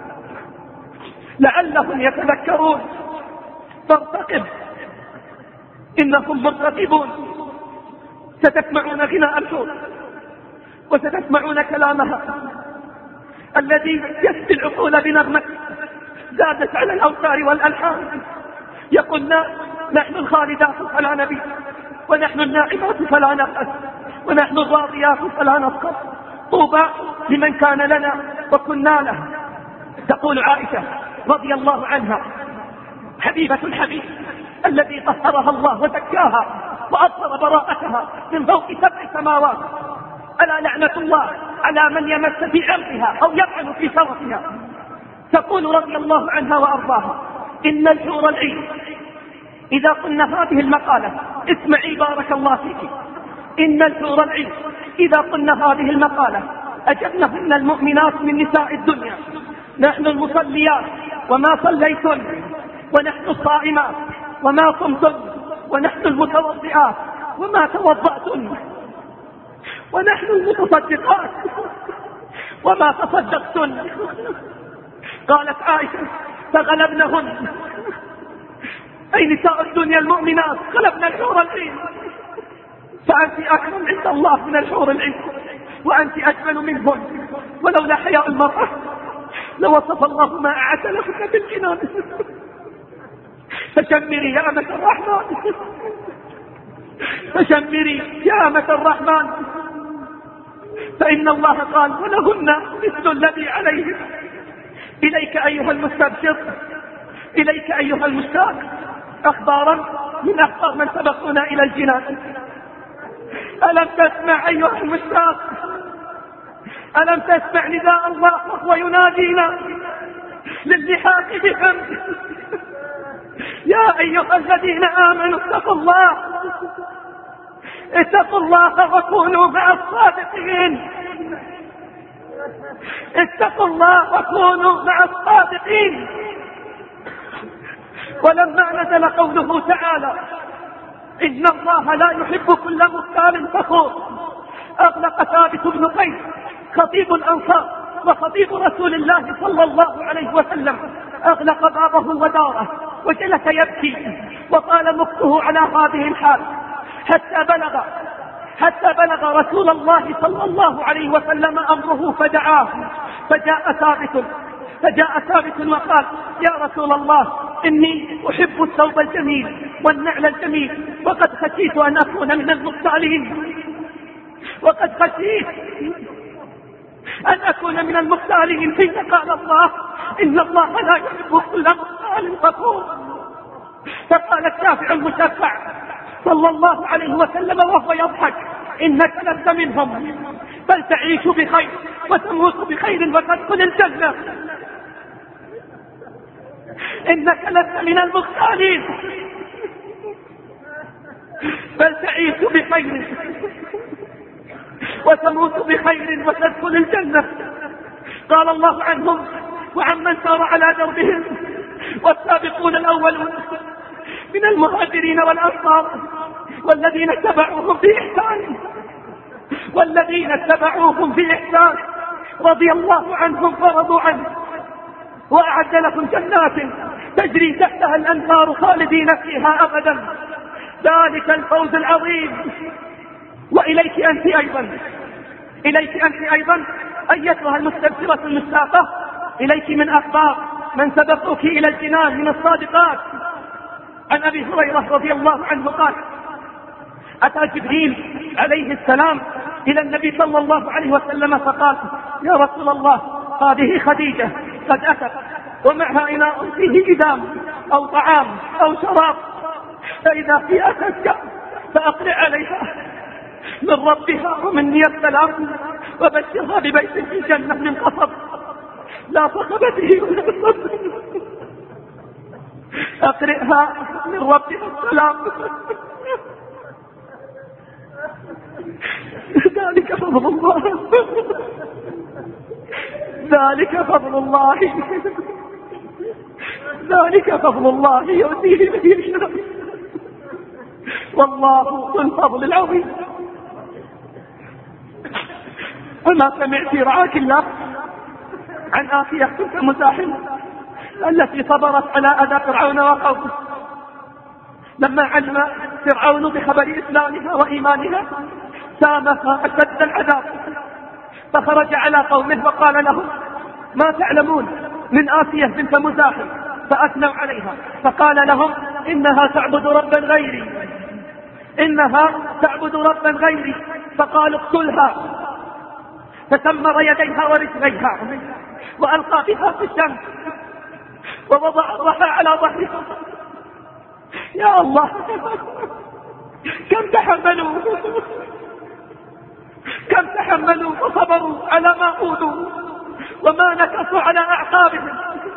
لعلهم يتذكرون، فارتقب إنهم مرتقبون. ستسمعون غناء الحور، وستسمعون كلامها الذي يسبي العقول بنغمة زادت على الأوتار والألحان. يقولنا: نحن الخالدات فلا نبي، ونحن الناعمات فلا نقص، ونحن الراضيات فلا نسقط، طوبى لمن كان لنا وكنا له. تقول عائشة رضي الله عنها: حبيبة الحبيب الذي طهرها الله وزكاها وأظهر براءتها من فوق سبع سماوات، ألا لعنة الله على من يمس في عرضها أو يطعن في شرفها. تقول رضي الله عنها وأرضاها: إن الحور العين إذا قلنا هذه المقالة، اسمعي بارك الله فيك، إن الحور العين إذا قلنا هذه المقالة أجبنهن المؤمنات من نساء الدنيا، نحن المصليات وما صليتن، ونحن الصائمات وما صمتن، ونحن المتوضئات وما توضأتن، ونحن المتصدقات وما تصدقتن. قالت عائشة: فغلبنهن، أي نساء الدنيا المؤمنات غلبنا الحور العين، فأنت أكرم عند الله من الحور العين، وأنت أجمل منهن، ولولا حياء المرأة لوصف الله ما أعد لهن بالجنان. فشمري يا أمة الرحمن، فشمري يا أمة الرحمن، فإن الله قال ولهن مثل الذي عليهم. إليك أيها المستبشر، إليك أيها المشتاق أخبارا من أخبار من سبقونا إلى الجنان. ألم تسمع أيها المشتاق؟ ألم تسمع نداء الله وهو ينادينا للحاق بحمد؟ يا أيها الذين آمنوا اتقوا الله، اتقوا الله وكونوا مع الصادقين، اتقوا الله وكونوا مع الصادقين. ولما نزل قوله تعالى إن الله لا يحب كل مختال فخور، أغلق ثابت بن قيس خطيب الأنصار وخطيب رسول الله صلى الله عليه وسلم، أغلق بابه وداره وجلس يبكي وقال مكته على هذه الحال حتى بلغ حتى بلغ رسول الله صلى الله عليه وسلم أمره فدعاه، فجاء ثابت فجاء ثابت وقال يا رسول الله إني أحب الثوب الجميل والنعل الجميل، وقد خشيت أن أكون من المختالين، وقد خشيت أن أكون من المختالين. حين قال الله إن الله لا يحب كل مختال فخور، فقال الشافع المشفع صلى الله عليه وسلم وهو يضحك إنك لست منهم، بل تعيش بخير وتموت بخير وتدخل الجنة. إنك لست من المختالين بل تعيش بخير وتموت بخير وتدخل الجنة. قال الله عنهم وعمن سار على دربهم والسابقون الأولون من المهاجرين والأنصار والذين اتبعوهم بإحسان والذين اتبعوهم بإحسان رضي الله عنهم ورضوا عنه وأعد لكم جنات تجري تحتها الأنهار خالدين فيها أبدا، ذلك الفوز العظيم. وإليك أنت أيضا، إليك أنت أيضا أيتها المستبشرة المشتاقة، إليك من أخبار من سبقوك إلى الجنان من الصادقات. عن أبي هريرة رضي الله عنه قال أتى جبريل عليه السلام إلى النبي صلى الله عليه وسلم فقال يا رسول الله هذه خديجة قد أتت ومعها إناء فيه إدام أو طعام أو شراب، فإذا في أتتك فأقرع عليها من ربها ومني السلام وبشرها ببيت في جنة من قصب لا صخب به ولا صب، أقرئها من ربها السلام. ذلك فضل الله، ذلك فضل الله، ذلك فضل الله يؤتيه من يشاء، والله ذو الفضل العظيم. وما سمعت رعاك الله عن آسيا بنت مزاحم التي صبرت على أذى فرعون وقومه لما علم فرعون بخبر إسلامها وإيمانها سامها أشد العذاب، فخرج على قومه وقال لهم ما تعلمون من آسيا بنت مزاحم، فأثنوا عليها فقال لهم إنها تعبد ربا غيري، إنها تعبد ربا غيري، فقالوا اقتلها، فسمر يديها ورجليها وألقى بها في الشمس ووضع الرحى على ظهرها. يا الله كم تحملوا كم تحملوا وصبروا على ما أوذوا وما نكصوا على أعقابهم،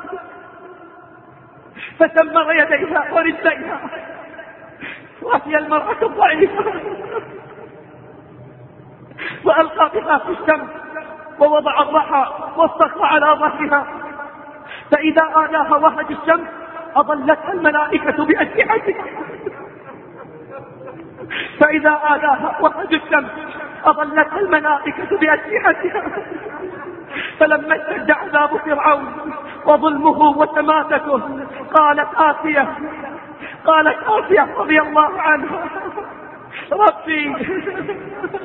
فسمر يديها ورجليها وهي المرأة الضعيفة وألقى بها في الشمس ووضع الرحى والصخر على ظهرها، فإذا آلاها وهج الشمس أظلتها الملائكة بأجنحتها، فإذا آلاها وهج الشمس أظلتها الملائكة بأجنحتها. فلما اشتد عذاب فرعون وظلمه وتماتته قالت آسيا قالت آسيا رضي الله عنها ربي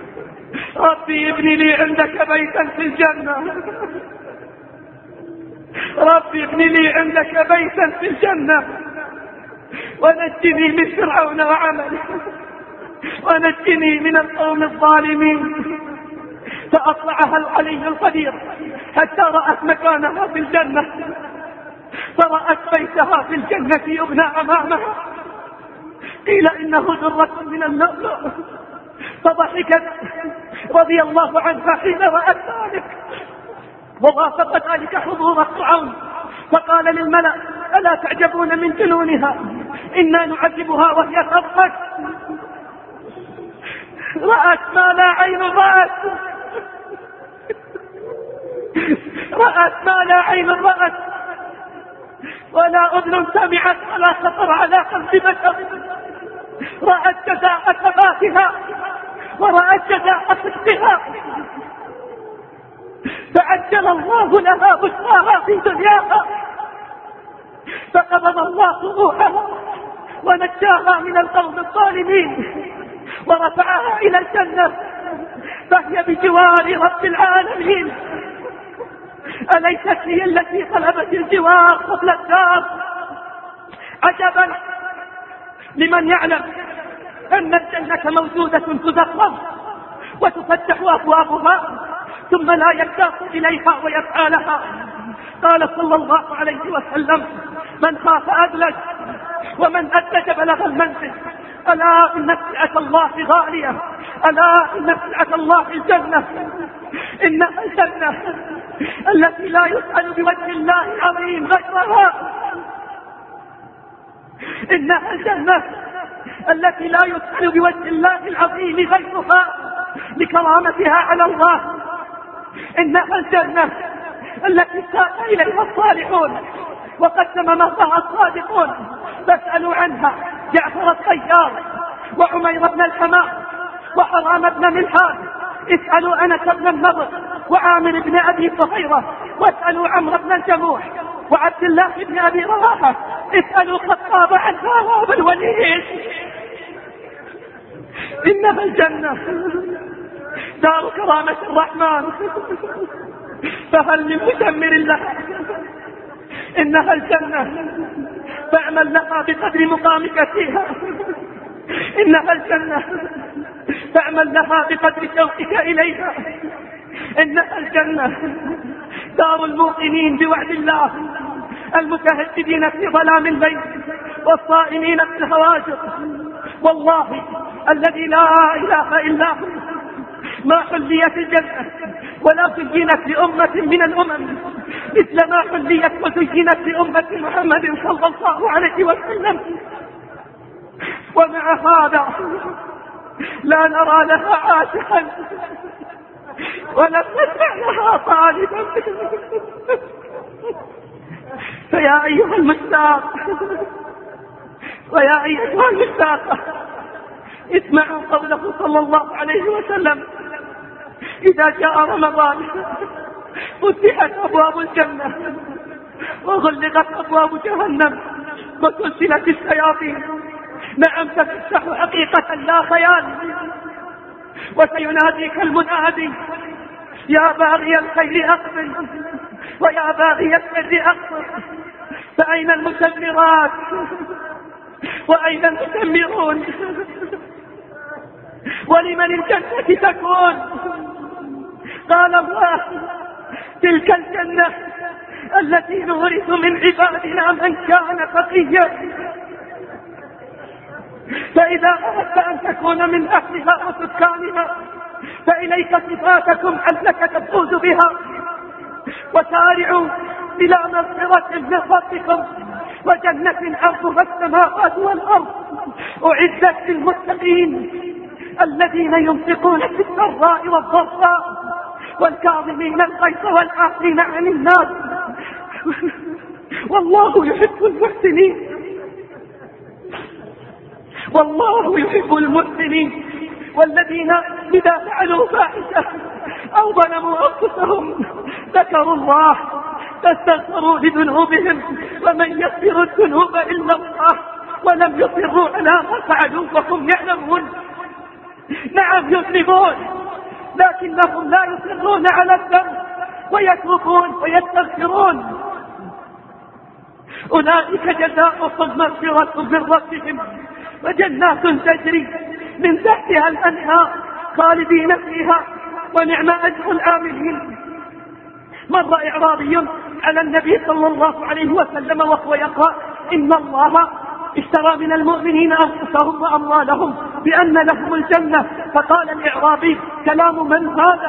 ربي ابني لي عندك بيتا في الجنة، ربي ابن لي عندك بيتا في الجنة ونجني من فرعون وعمله ونجني من القوم الظالمين. فأطلعها العلي القدير حتى رأت مكانها في الجنة، فرأت بيتها في الجنة يبنى أمامها، قيل إنه ذرة من اللؤلؤ، فضحكت رضي الله عنها حين رأت ذلك، ووافق ذلك حضور فرعون، فقال للملأ: ألا تعجبون من جنونها؟ إنا نعذبها وهي تضحك. رأت ما لا عين رأت، رأت ما لا عين رأت ولا أذن سمعت ولا خطر على قلب بشر. رأت جزاء ثباتها ورأت جزاء صدقها، فعجل الله لها بشراها في دنياها، فقبض الله روحها ونجاها من القوم الظالمين ورفعها إلى الجنة، فهي بجوار رب العالمين. أليست هي التي طلبت الجوار قبل الدار؟ عجبا لمن يعلم أن الجنة موجودة تزخرف وتفتح أبوابها ثم لا يشتاق إليها ويسعى لها. قال صلى الله عليه وسلم: من خاف أدلج ومن أدلج بلغ المنزل. ألا إن سلعة الله غالية، ألا إن سلعة الله الجنة، إنها الجنة التي لا يسأل بوجه الله العظيم غيرها، إنها الجنة التي لا يسأل بوجه الله العظيم غيرها لكرامتها على الله، إنها الجنة التي ساق إليها الصالحون وقدم مهرها الصادقون. فاسألوا عنها جعفر الطيار وعمير بن الحمام وحرام بن ملحان، اسألوا أنس بن النضر وعامر بن أبي صهيرة، واسألوا عمرو بن الجموح وعبد الله بن أبي رواحة، اسألوا خطاب عنها وابن الوليد. إنها الجنة دار كرامة الرحمن، فهل من مدمر لها؟ إنها الجنة فاعمل لها بقدر مقامك فيها، إنها الجنة فاعمل لها بقدر شوقك إليها، إنها الجنة دار الموقنين بوعد الله، المتهجدين في ظلام الليل والصائمين في الهواجر. والله الذي لا إله إلا هو ما حليت الجنة ولا زينت لأمة من الأمم مثل ما حليت وزينت لأمة محمد صلى الله عليه وسلم. ومع هذا لا نرى لها عاشقا ولم نسمع لها طالبا. فيا أيها المشتاق ويا أيها المشتاقة، اسمعوا قوله صلى الله عليه وسلم: إذا جاء رمضان فتحت أبواب الجنة وغلقت أبواب جهنم وسلسلت الشياطين. نعم، تفتح حقيقة لا خيال. وسيناديك المنادي: يا باغي الخير أقبل ويا باغي الشر أقصر. فأين المدمرات وأين المدمرون؟ ولمن الجنة تكون؟ قال الله: تلك الجنة التي نورث من عبادنا من كان تقيا. فإذا أردت أن تكون من أهلها وسكانها فإليك صفاتكم علك تفوز بها. وسارعوا إلى مغفرة من ربكم وجنة عرضها السماوات والأرض أعدت للمتقين الذين ينفقون في السراء والضراء والكاظمين الغيظ والعافين عن الناس والله يحب المحسنين. والله يحب المحسنين. والذين إذا فعلوا فاحشة أو ظلموا أنفسهم ذكروا الله فاستغفروا لذنوبهم ومن يغفر الذنوب إلا الله ولم يصروا على ما فعلوا وهم يعلمون. نعم يذنبون لكنهم لا يصرون على الذنب ويتوبون ويستغفرون. أولئك جزاؤهم مغفرة من ربهم وجنات تجري من تحتها الأنهار خالدين فيها ونعم أجر العاملين. مر إعرابي على النبي صلى الله عليه وسلم وهو يقرأ إن الله اشترى من المؤمنين أنفسهم وأموالهم بأن لهم الجنة. فقال الإعرابي كلام من هذا؟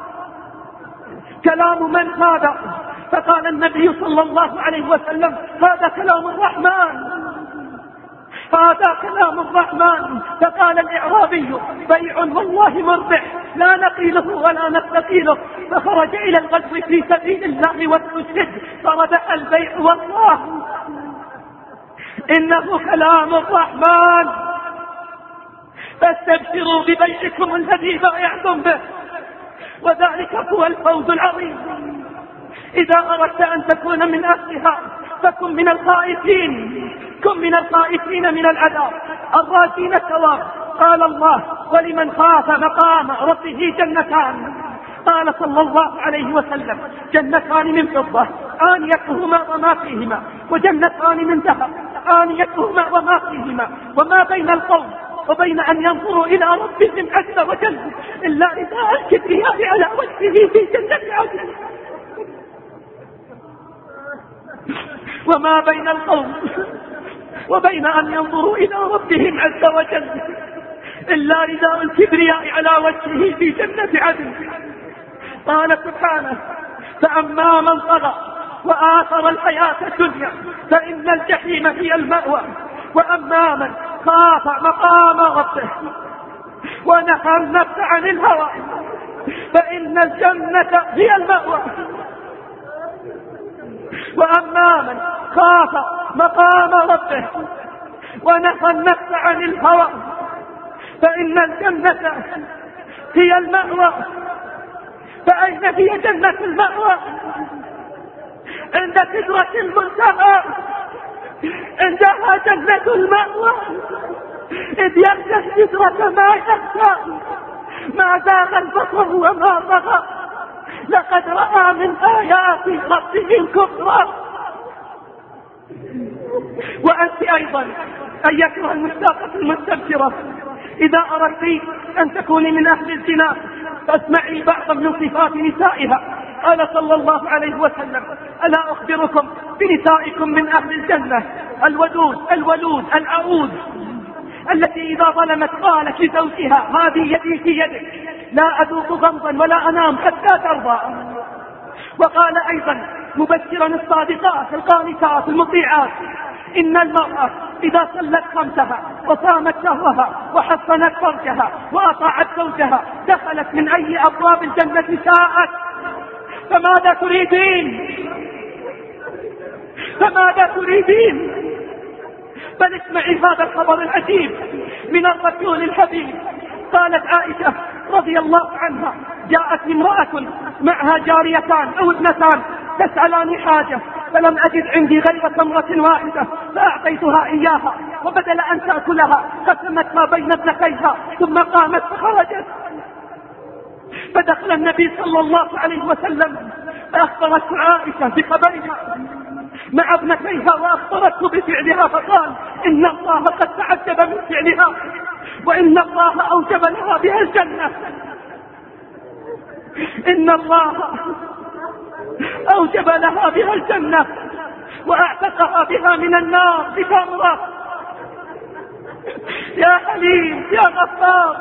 كلام من هذا؟ فقال النبي صلى الله عليه وسلم هذا كلام الرحمن، هذا كلام الرحمن. فقال الإعرابي بيع والله مربح لا نقيله ولا نستقيله. فخرج إلى الغزو في سبيل الله واستشهد فربح البيع والله إنه كلام الرحمن. فاستبشروا ببيعكم الذي بايعتم به وذلك هو الفوز العظيم. إذا أردت أن تكون من أهلها فكن من الخائفين، كن من الخائفين من العذاب الراجين الثواب. قال الله ولمن خاف مقام ربه جنتان. قال صلى الله عليه وسلم جنتان من فضة آنيتهما وما فيهما وجنتان من ذهب آنيتهما وما فيهما. وما بين القوم وبين أن ينظروا إلى ربهم عز وجل إلا رداء الكبرياء على وجهه في جنة عدن. وما بين القوم وبين أن ينظروا إلى ربهم عز وجل إلا رداء الكبرياء على وجهه في جنة عدن. قال سبحانه فأما من طغى وآثر الحياة الدنيا فإن الجحيم هي المأوى وأما من خاف مقام ربه ونهى النفس عن الهوى فإن الجنة هي المأوى. وأما من خاف مقام ربه ونهى النفس عن الهوى فإن الجنة هي المأوى. فأين هي جنة المأوى؟ عند سدرة المنتهى، عندها جنة المأوى. إذ يخشى السدرة ما يخشى ما زاغ البصر وما طغى لقد رأى من آيات ربه الكبرى. وأنت أيضا أيتها المشتاقة المستبشرة إذا أردت أن تكوني من أهل الجنة فاسمعي بعضا من صفات نسائها. قال صلى الله عليه وسلم ألا أخبركم بنسائكم من أهل الجنة الودود الولود العود التي إذا ظلمت قالت لزوجها هذه يدي في يدك لا أذوق غمضا ولا أنام حتى ترضى. وقال أيضا مبشرا الصادقات القانتات المطيعات إن المرأة إذا صلت خمسها وصامت شهرها وحصنت فرجها وأطاعت زوجها دخلت من أي أبواب الجنة شاءت. فماذا تريدين؟ فماذا تريدين؟ بل اسمعي هذا الخبر العجيب من الرسول الحبيب. قالت عائشة رضي الله عنها جاءت امرأة معها جاريتان أو ابنتان تسألان حاجة فلم أجد عندي غير تمرة واحدة فأعطيتها إياها وبدل أن تأكلها قسمت ما بين ابنتيها ثم قامت فخرجت. فدخل النبي صلى الله عليه وسلم فأخبرت عائشة بخبرها مع ابنتيها وأخبرته بفعلها فقال إن الله قد تعجب من فعلها وإن الله أوجب لها بها الجنة. إن الله أوجب لها بها الجنة وأعتقها بها من النار بتمرة. يا حليم يا غفار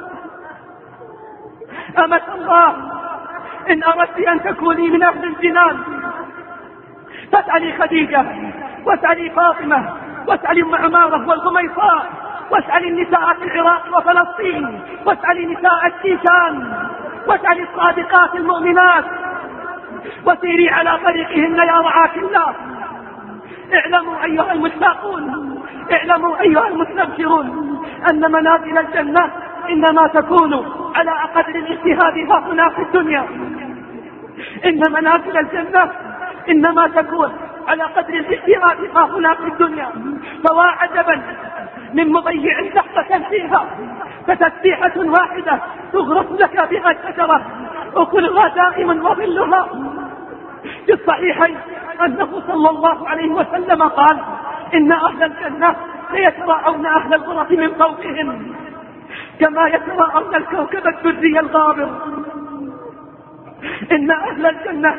أمة الله إن أردت أن تكوني من أهل الجنان فاسألي خديجة واسألي فاطمة واسألي أم عمارة والغميصاء واسألي النساء في العراق وفلسطين واسألي نساء الشيشان واسألي الصادقات المؤمنات وسيري على طريقهن يا رعاك الله. اعلموا أيها المشتاقون اعلموا أيها المستبشرون أن منازل الجنة إنما تكون على قدر الاجتهاد ها هنا في الدنيا. إن منازل الجنة إنما تكون على قدر الاجتهاد ها هنا في الدنيا. فوا عجبا من مضيع لحظة فيها فتسبيحة واحدة تغرس لك بها الشجرة أكلها دائما وظلها. في الصحيحين أنه صلى الله عليه وسلم قال إن أهل الجنة ليتراءون أهل الغرف من فوقهم كما يتراءون الكوكب الدري الغابر. إن أهل الجنة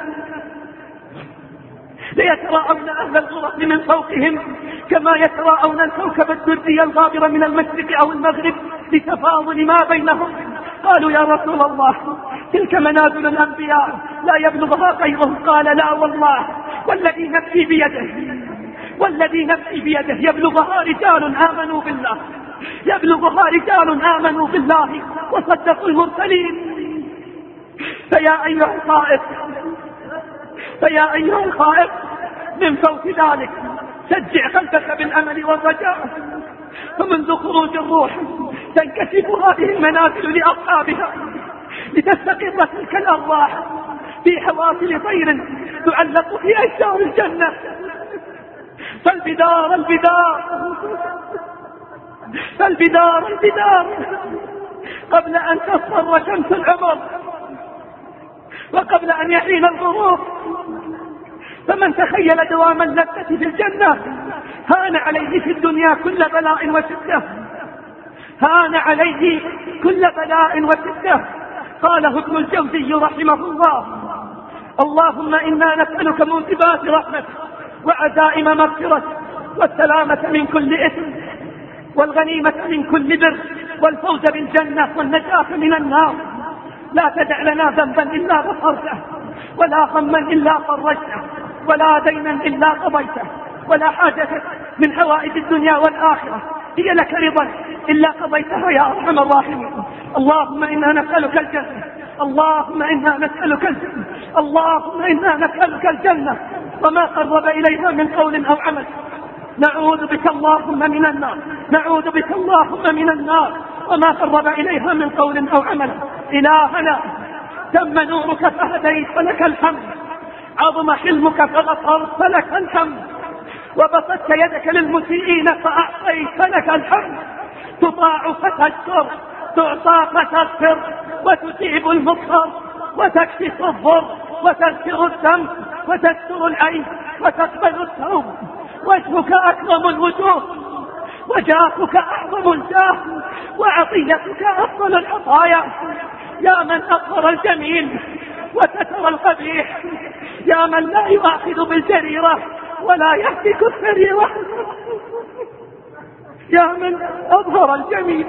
ليتراءون أهل الغرف من فوقهم كما يتراءون الكوكب الدري الغابر من المشرق أو المغرب لتفاضل ما بينهم. قالوا يا رسول الله تلك منازل الأنبياء لا يبلغها غيرهم. قال لا والله والذي نفسي بيده والذي نفسي بيده يبلغها رجال آمنوا بالله يبلغها رجال آمنوا بالله وصدقوا المرسلين. فيا أيها الخائف فيا أيها الخائف من فوق ذلك شجع قلبك بالأمل والرجاء. فمنذ خروج الروح تنكشف هذه المنازل لأصحابها لتستقر تلك الأرواح في حوافل طير تعلق في أشجار الجنة. فالبدار البدار فالبدار البدار قبل أن تصفر شمس العمر وقبل أن يحين الغروب. فمن تخيل دوام اللذة في الجنة هان عليه في الدنيا كل بلاء وشدة هان عليه كل بلاء وشدة. قاله ابن الجوزي رحمه الله: اللهم إنا نسألك موجبات رحمتك وعزائم مغفرتك والسلامة من كل إثم والغنيمة من كل بر والفوز بالجنة والنجاة من النار. لا تدع لنا ذنبا إلا غفرته ولا غما إلا فرجته ولا دينا إلا قضيته ولا حاجة من حوائج الدنيا والآخرة هي لك رضا إلا قضيتها يا أرحم الراحمين. اللهم إنا نسألك الجنة اللهم إنا نسألك الجنة اللهم إنا نسألك الجنة وما قرب إليها من قول أو عمل. نعوذ بك اللهم من النار نعوذ بك اللهم من النار وما قرب إليها من قول أو عمل. إلهنا تم نورك فهديت فلك الحمد عظم حلمك فغفرت فلك الحمد وبسطت يدك للمسيئين فأعطيت فلك الحمد. تطاع فتشكر تعطى فتغفر وتجيب المضطر وتكشف الضر وتغفر الذنب وتستر العين وتقبل التوب. وجهك أكرم الوجوه وجاهك أعظم الجاه وعطيتك أفضل العطايا. يا من أظهر الجميل وستر القبيح يا من لا يؤاخذ بالجريرة ولا يهتك السريرة. يا من أظهر الجميل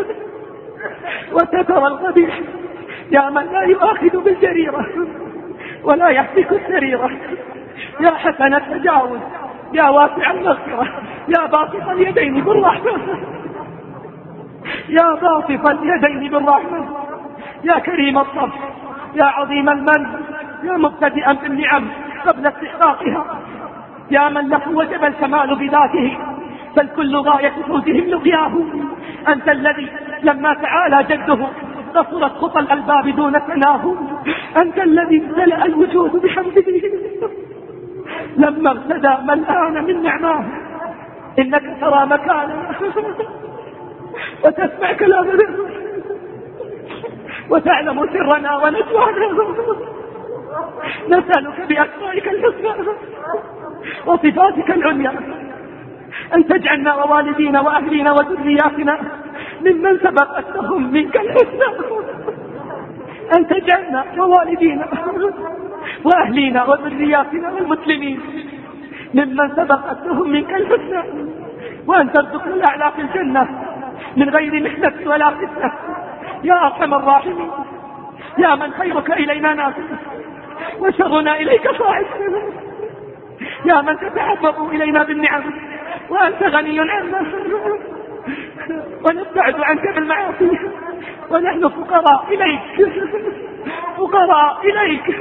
وستر القبيح يا من لا يؤاخذ بالجريرة ولا يهتك السريرة. يا حسن التجاوز يا واسع المغفرة يا باسط اليدين بالرحمة يا باسط اليدين بالرحمة يا كريم الصبر يا عظيم المن يا مبتدئا بالنعم قبل استحقاقها. يا من له وجب الكمال بذاته فالكل غاية فوزهم لقياه. أنت الذي لما تعالى جده قصرت خطى الألباب دون ثناه. أنت الذي امتلأ الوجود بحمده لما ارتدى من آن من نعماه. إنك ترى مكاننا وتسمع كلامنا وتعلم سرنا ونجوانا. نسألك بأسمائك الحسنى وصفاتك العليا أن تجعلنا ووالدينا وأهلنا وذرياتنا ممن سبقتهم منك الحسنى. أن تجعلنا ووالدينا وأهلنا وذرياتنا والمسلمين ممن سبقتهم منك الحسنى. وأن ترزقنا الأعلى في الجنة من غير محنة ولا فتنة يا أرحم الراحمين. يا من خيرك إلينا نازل وشرنا إليك صاعد. يا من تتحبب إلينا بالنعم وأنت غني عنا ونبتعد عنك بالمعاصي ونحن فقراء إليك فقراء إليك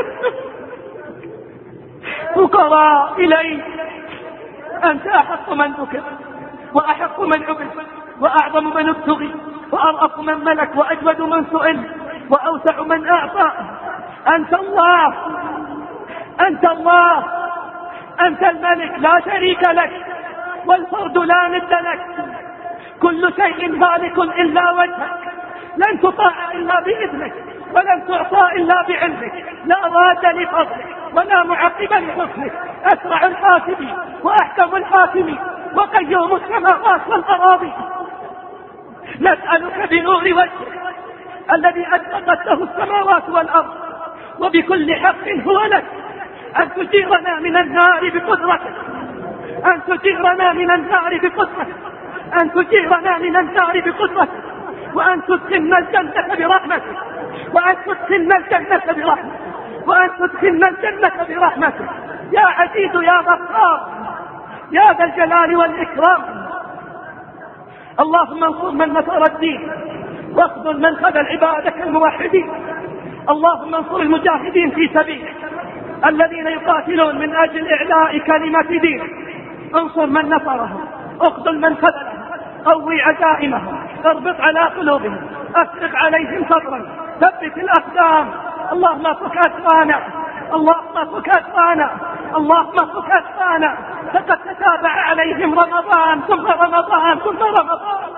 فقراء إليك. أنت أحق من ذكر وأحق من عبد وأعظم من ابتغي وأرأف من ملك وأجود من سئل وأوسع من أعطى. أنت الله أنت الله أنت الملك لا شريك لك والفرد لا ند لك. كل شيء هالك إلا وجهك لن تطاع إلا بإذنك ولن تعطى إلا بعلمك. لا راد لفضلك ولا معقب لحكمه، أسرع الحاسب وأحكم الحاكم وقيوم السماوات والأراضي. نسألك بنور وجهك الذي أشرقت له السماوات والأرض وبكل حق هو لك أن تجيرنا من النار بقدرتك، أن تجيرنا من النار بقدرتك، أن تجيرنا من النار بقدرتك، وأن تدخلنا الجنة برحمتك، وأن تدخلنا الجنة برحمتك، وأن تدخلنا الجنة برحمتك يا عزيز يا غفار يا ذا الجلال والإكرام. اللهم انصر من نصر الدين واخذل من خذل عبادك الموحدين. اللهم انصر المجاهدين في سبيلك الذين يقاتلون من أجل إعلاء كلمة دينك. انصر من نصرهم، اخذل من خذلهم، قوي عزائمهم، اربط على قلوبهم، افرغ عليهم صبرا، ثبت الأقدام. اللهم فك أسرانا، اللهم فك أسرانا، اللهم فك أسرانا. فقد تتابع عليهم رمضان ثم رمضان ثم رمضان،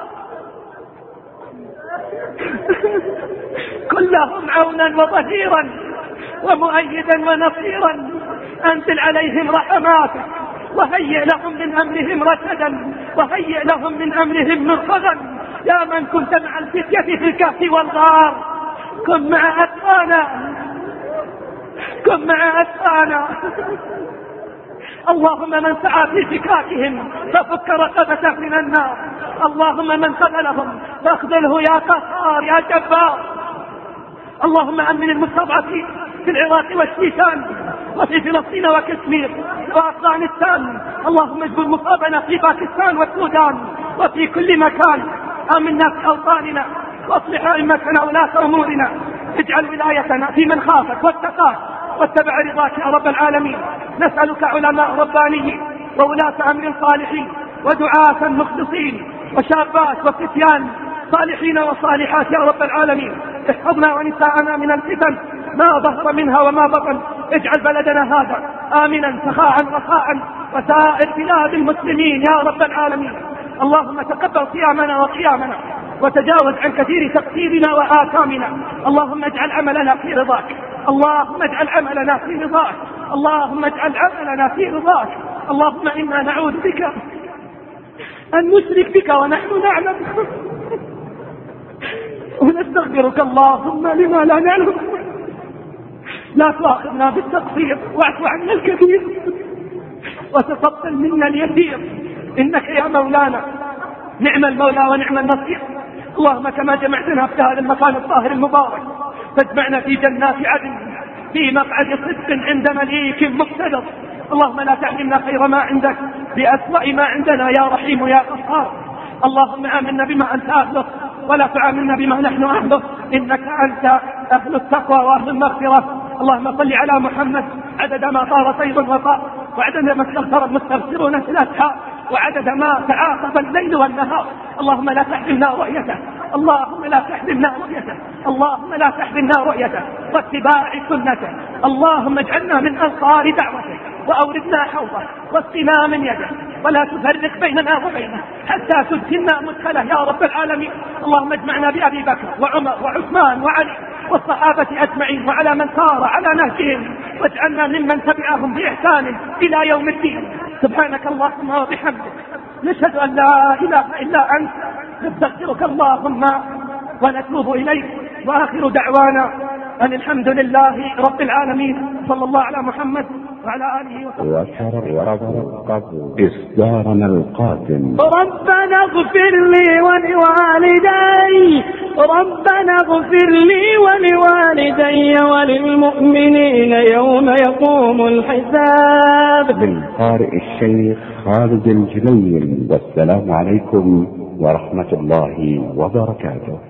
كلهم عونا وظهيرا ومؤيدا ونصيرا. أنزل عليهم رحماتك وهيئ لهم من أمرهم رشدا، وهيئ لهم من أمرهم مرصدا. يا من كنت مع الفتية في الكهف والغار، كن مع أسرانا، كن مع أسرانا. اللهم من سعى في فكاكهم ففك رقبته من النار. اللهم من خذلهم فاخذله يا قهار يا جبار. اللهم أمن المستضعفين في العراق والشيشان وفي فلسطين وكشمير وأفغانستان. اللهم اجبر مصابنا في باكستان والسودان وفي كل مكان. آمنا في أوطاننا واصلح أئمتنا ولاة أمورنا. اجعل ولايتنا في من خافك واتقاك واتبع رضاك يا رب العالمين. نسألك علماء ربانيين وولاة أمر صالحين ودعاة مخلصين وشابات وفتيان صالحين وصالحات يا رب العالمين. احفظنا ونساءنا من الفتن ما ظهر منها وما بطن. اجعل بلدنا هذا آمنا سخاء رخاء وسائر بلاد المسلمين يا رب العالمين. اللهم تقبل صيامنا وقيامنا وتجاوز عن كثير تقصيرنا وآثامنا. اللهم اجعل عملنا في رضاك، اللهم اجعل عملنا في رضاك، اللهم اجعل عملنا في رضاك. اللهم إنا نعوذ بك أن نشرك بك ونحن نعلم، ونستغفرك اللهم لما لا نعلم. لا تؤاخذنا بالتقصير واعف عنا الكثير وتفضل منا اليسير، إنك يا مولانا نعم المولى ونعم النصير. اللهم كما جمعتنا في هذا المكان الطاهر المبارك فاجمعنا في جنات عدن في مقعد صدق عند مليك مقتدر. اللهم لا تعلمنا خير ما عندك بأسوأ ما عندنا يا رحيم يا غفار. اللهم آمنا بما أنت أهله ولا تعاملنا بما نحن أهله، إنك أنت أهل التقوى وأهل المغفرة. اللهم صل على محمد عدد ما طار طيب الوفاء، وعدد ما استغفر المستغفرون في الأسحار، وعدد ما تعاقب الليل والنهار. اللهم لا تحرمنا رؤيته، اللهم لا تحرمنا رؤيته، اللهم لا تحرمنا رؤيته واتباع سنته. اللهم اجعلنا من أنصار دعوته وأوردنا حوضه واسقنا من يده، ولا تفرق بيننا وبينه حتى تدخلنا مدخله يا رب العالمين. اللهم اجمعنا بأبي بكر وعمر وعثمان وعلي والصحابة أجمعين وعلى من سار على نهجهم، واجعلنا ممن تبعهم بإحسان إلى يوم الدين. سبحانك اللهم وبحمدك نشهد أن لا إله إلا أنت، نستغفرك اللهم ونتوب إليك. وآخر دعوانا أن الحمد لله رب العالمين، صلى الله على محمد وعلى آله وصحبه. وترقب إصدارنا القادم. ربنا اغفر لي ولوالدي، ربنا اغفر لي ولوالدي وللمؤمنين يوم يقوم الحساب. بالقارئ الشيخ خالد الجليل. والسلام عليكم ورحمة الله وبركاته.